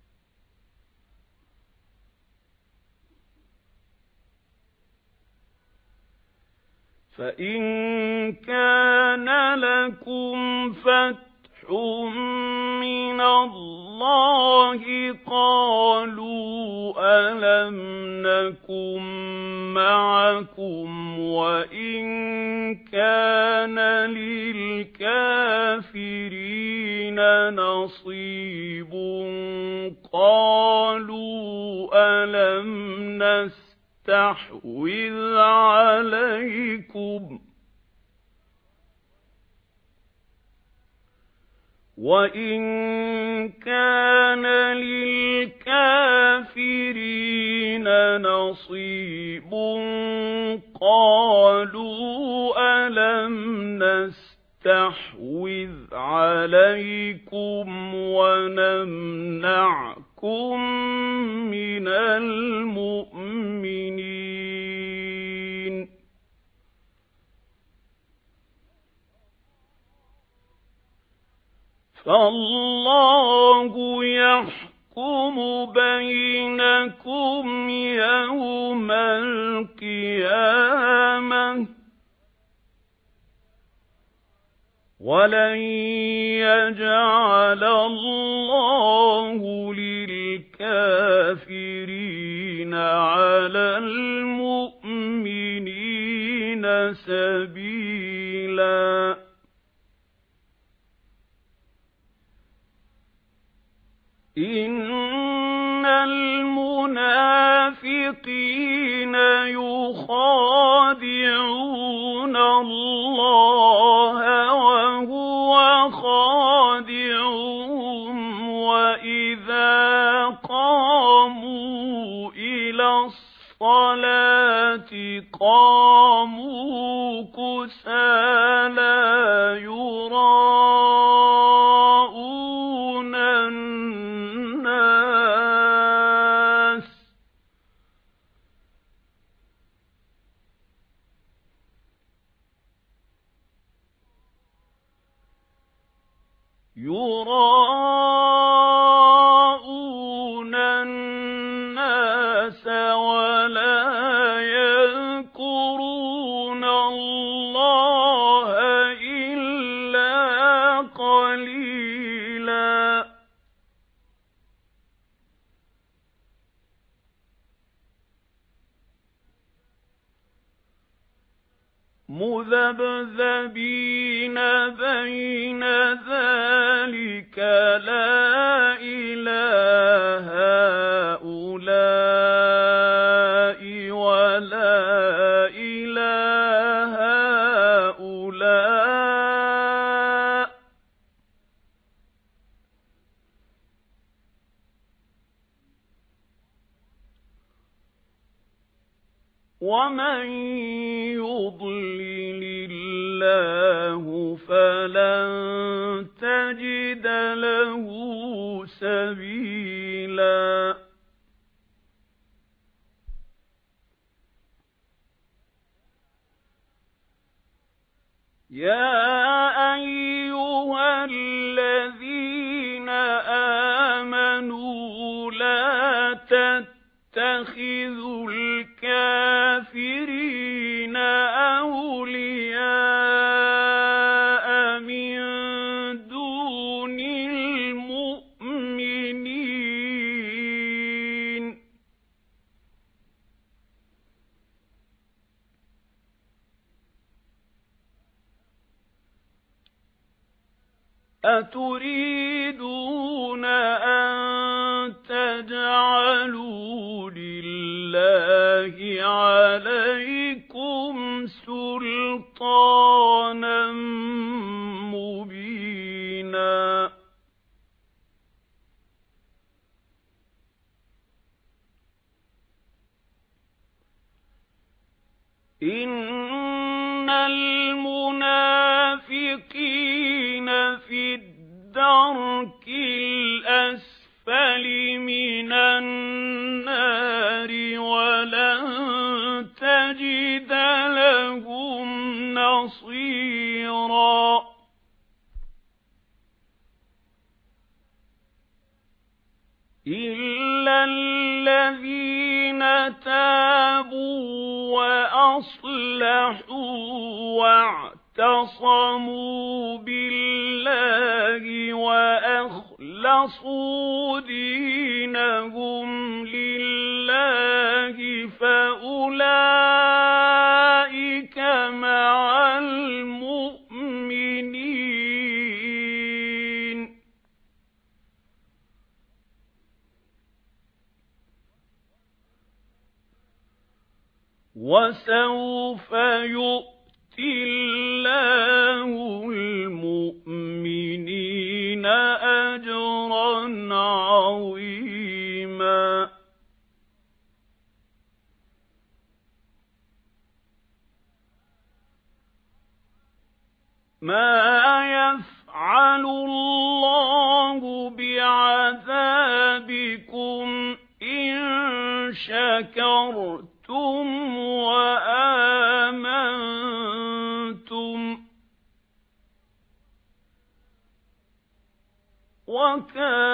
فَإِن كَانَ لَكُمْ فَتْحٌ مِّنَ اللَّهِ قَالُوا أَلَمْ نَكُن مَّعَكُمْ وَإِن كَانَ لِلْكَافِرِينَ نَصِيبٌ قَالُوا أَلَمْ نَسْتَحْوِذْ عَلَيْكُمْ وَإِن كَانَ لِلْكَافِرِينَ نَصِيبٌ قَالُوا أَلَمْ نَسْتَحْوِذْ عَلَيْكُمْ وَنَمْنَعْكُمْ مِنَ الْمُؤْمِنِينَ فَاللَّهُ يَحْكُمُ بَيْنَكُمْ يَوْمَ الْقِيَامَةِ وَلَن يَجْعَلَ اللَّهُ لِلْكَافِرِينَ عَلَى الْمُؤْمِنِينَ سَبِيلًا إِنَّ الْمُنَافِقِينَ يُخَادِعُونَ اللَّهَ وَهُوَ خَادِعُهُمْ وَإِذَا قَامُوا إِلَى الصَّلَاةِ قَامُوا كُسَالَىٰ يُرَاءُونَ النَّاسَ يُرَاءُونَ النَّاسَ وَلَا يَذْكُرُونَ اللَّهَ إِلَّا قَلِيلًا مُذَبْذَبِينَ بَيْنَ ذَلِكَ لَا إِلَىٰ هَٰؤُلَاءِ وَلَا إِلَىٰ هَٰؤُلَاءِ وَمَن يُضْلِلِ اللَّهُ فَلَن تَجِدَ لَهُ سَبِيلًا يَا أَيُّهَا الَّذِينَ آمَنُوا تَتَّخِذُوا الْكَافِرِينَ أَوْلِيَاءَ مِن دُونِ الْمُؤْمِنِينَ أَتُرِيدُونَ أَن تَجْعَلُوا لِلَّهِ عَلَيْكُمْ سُلْطَانًا مُبِينًا إِنَّ الْمُنَافِقِينَ فِي الدَّرْكِ الْأَسْفَلِ مِنَ النَّارِ وَلَن تَجِدَ لَهُمْ نَصِيرًا إِلَّا الَّذِينَ تَابُوا وَأَصْلَحُوا وَاعْتَصَمُوا بِاللَّهِ وَأَخْلَصُوا دِينَهُمْ لِلَّهِ فَأُولَئِكَ مَعَ الْمُؤْمِنِينَ وَسَوْفَ يُؤْتِي اللَّهُ الْمُؤْمِنِينَ أَجْرًا عَظِيمًا مَا يَفْعَلُ اللَّهُ بِعَذَابِكُمْ إِن شَكَرْتُمْ وَآمَنْتُمْ وَكَانَ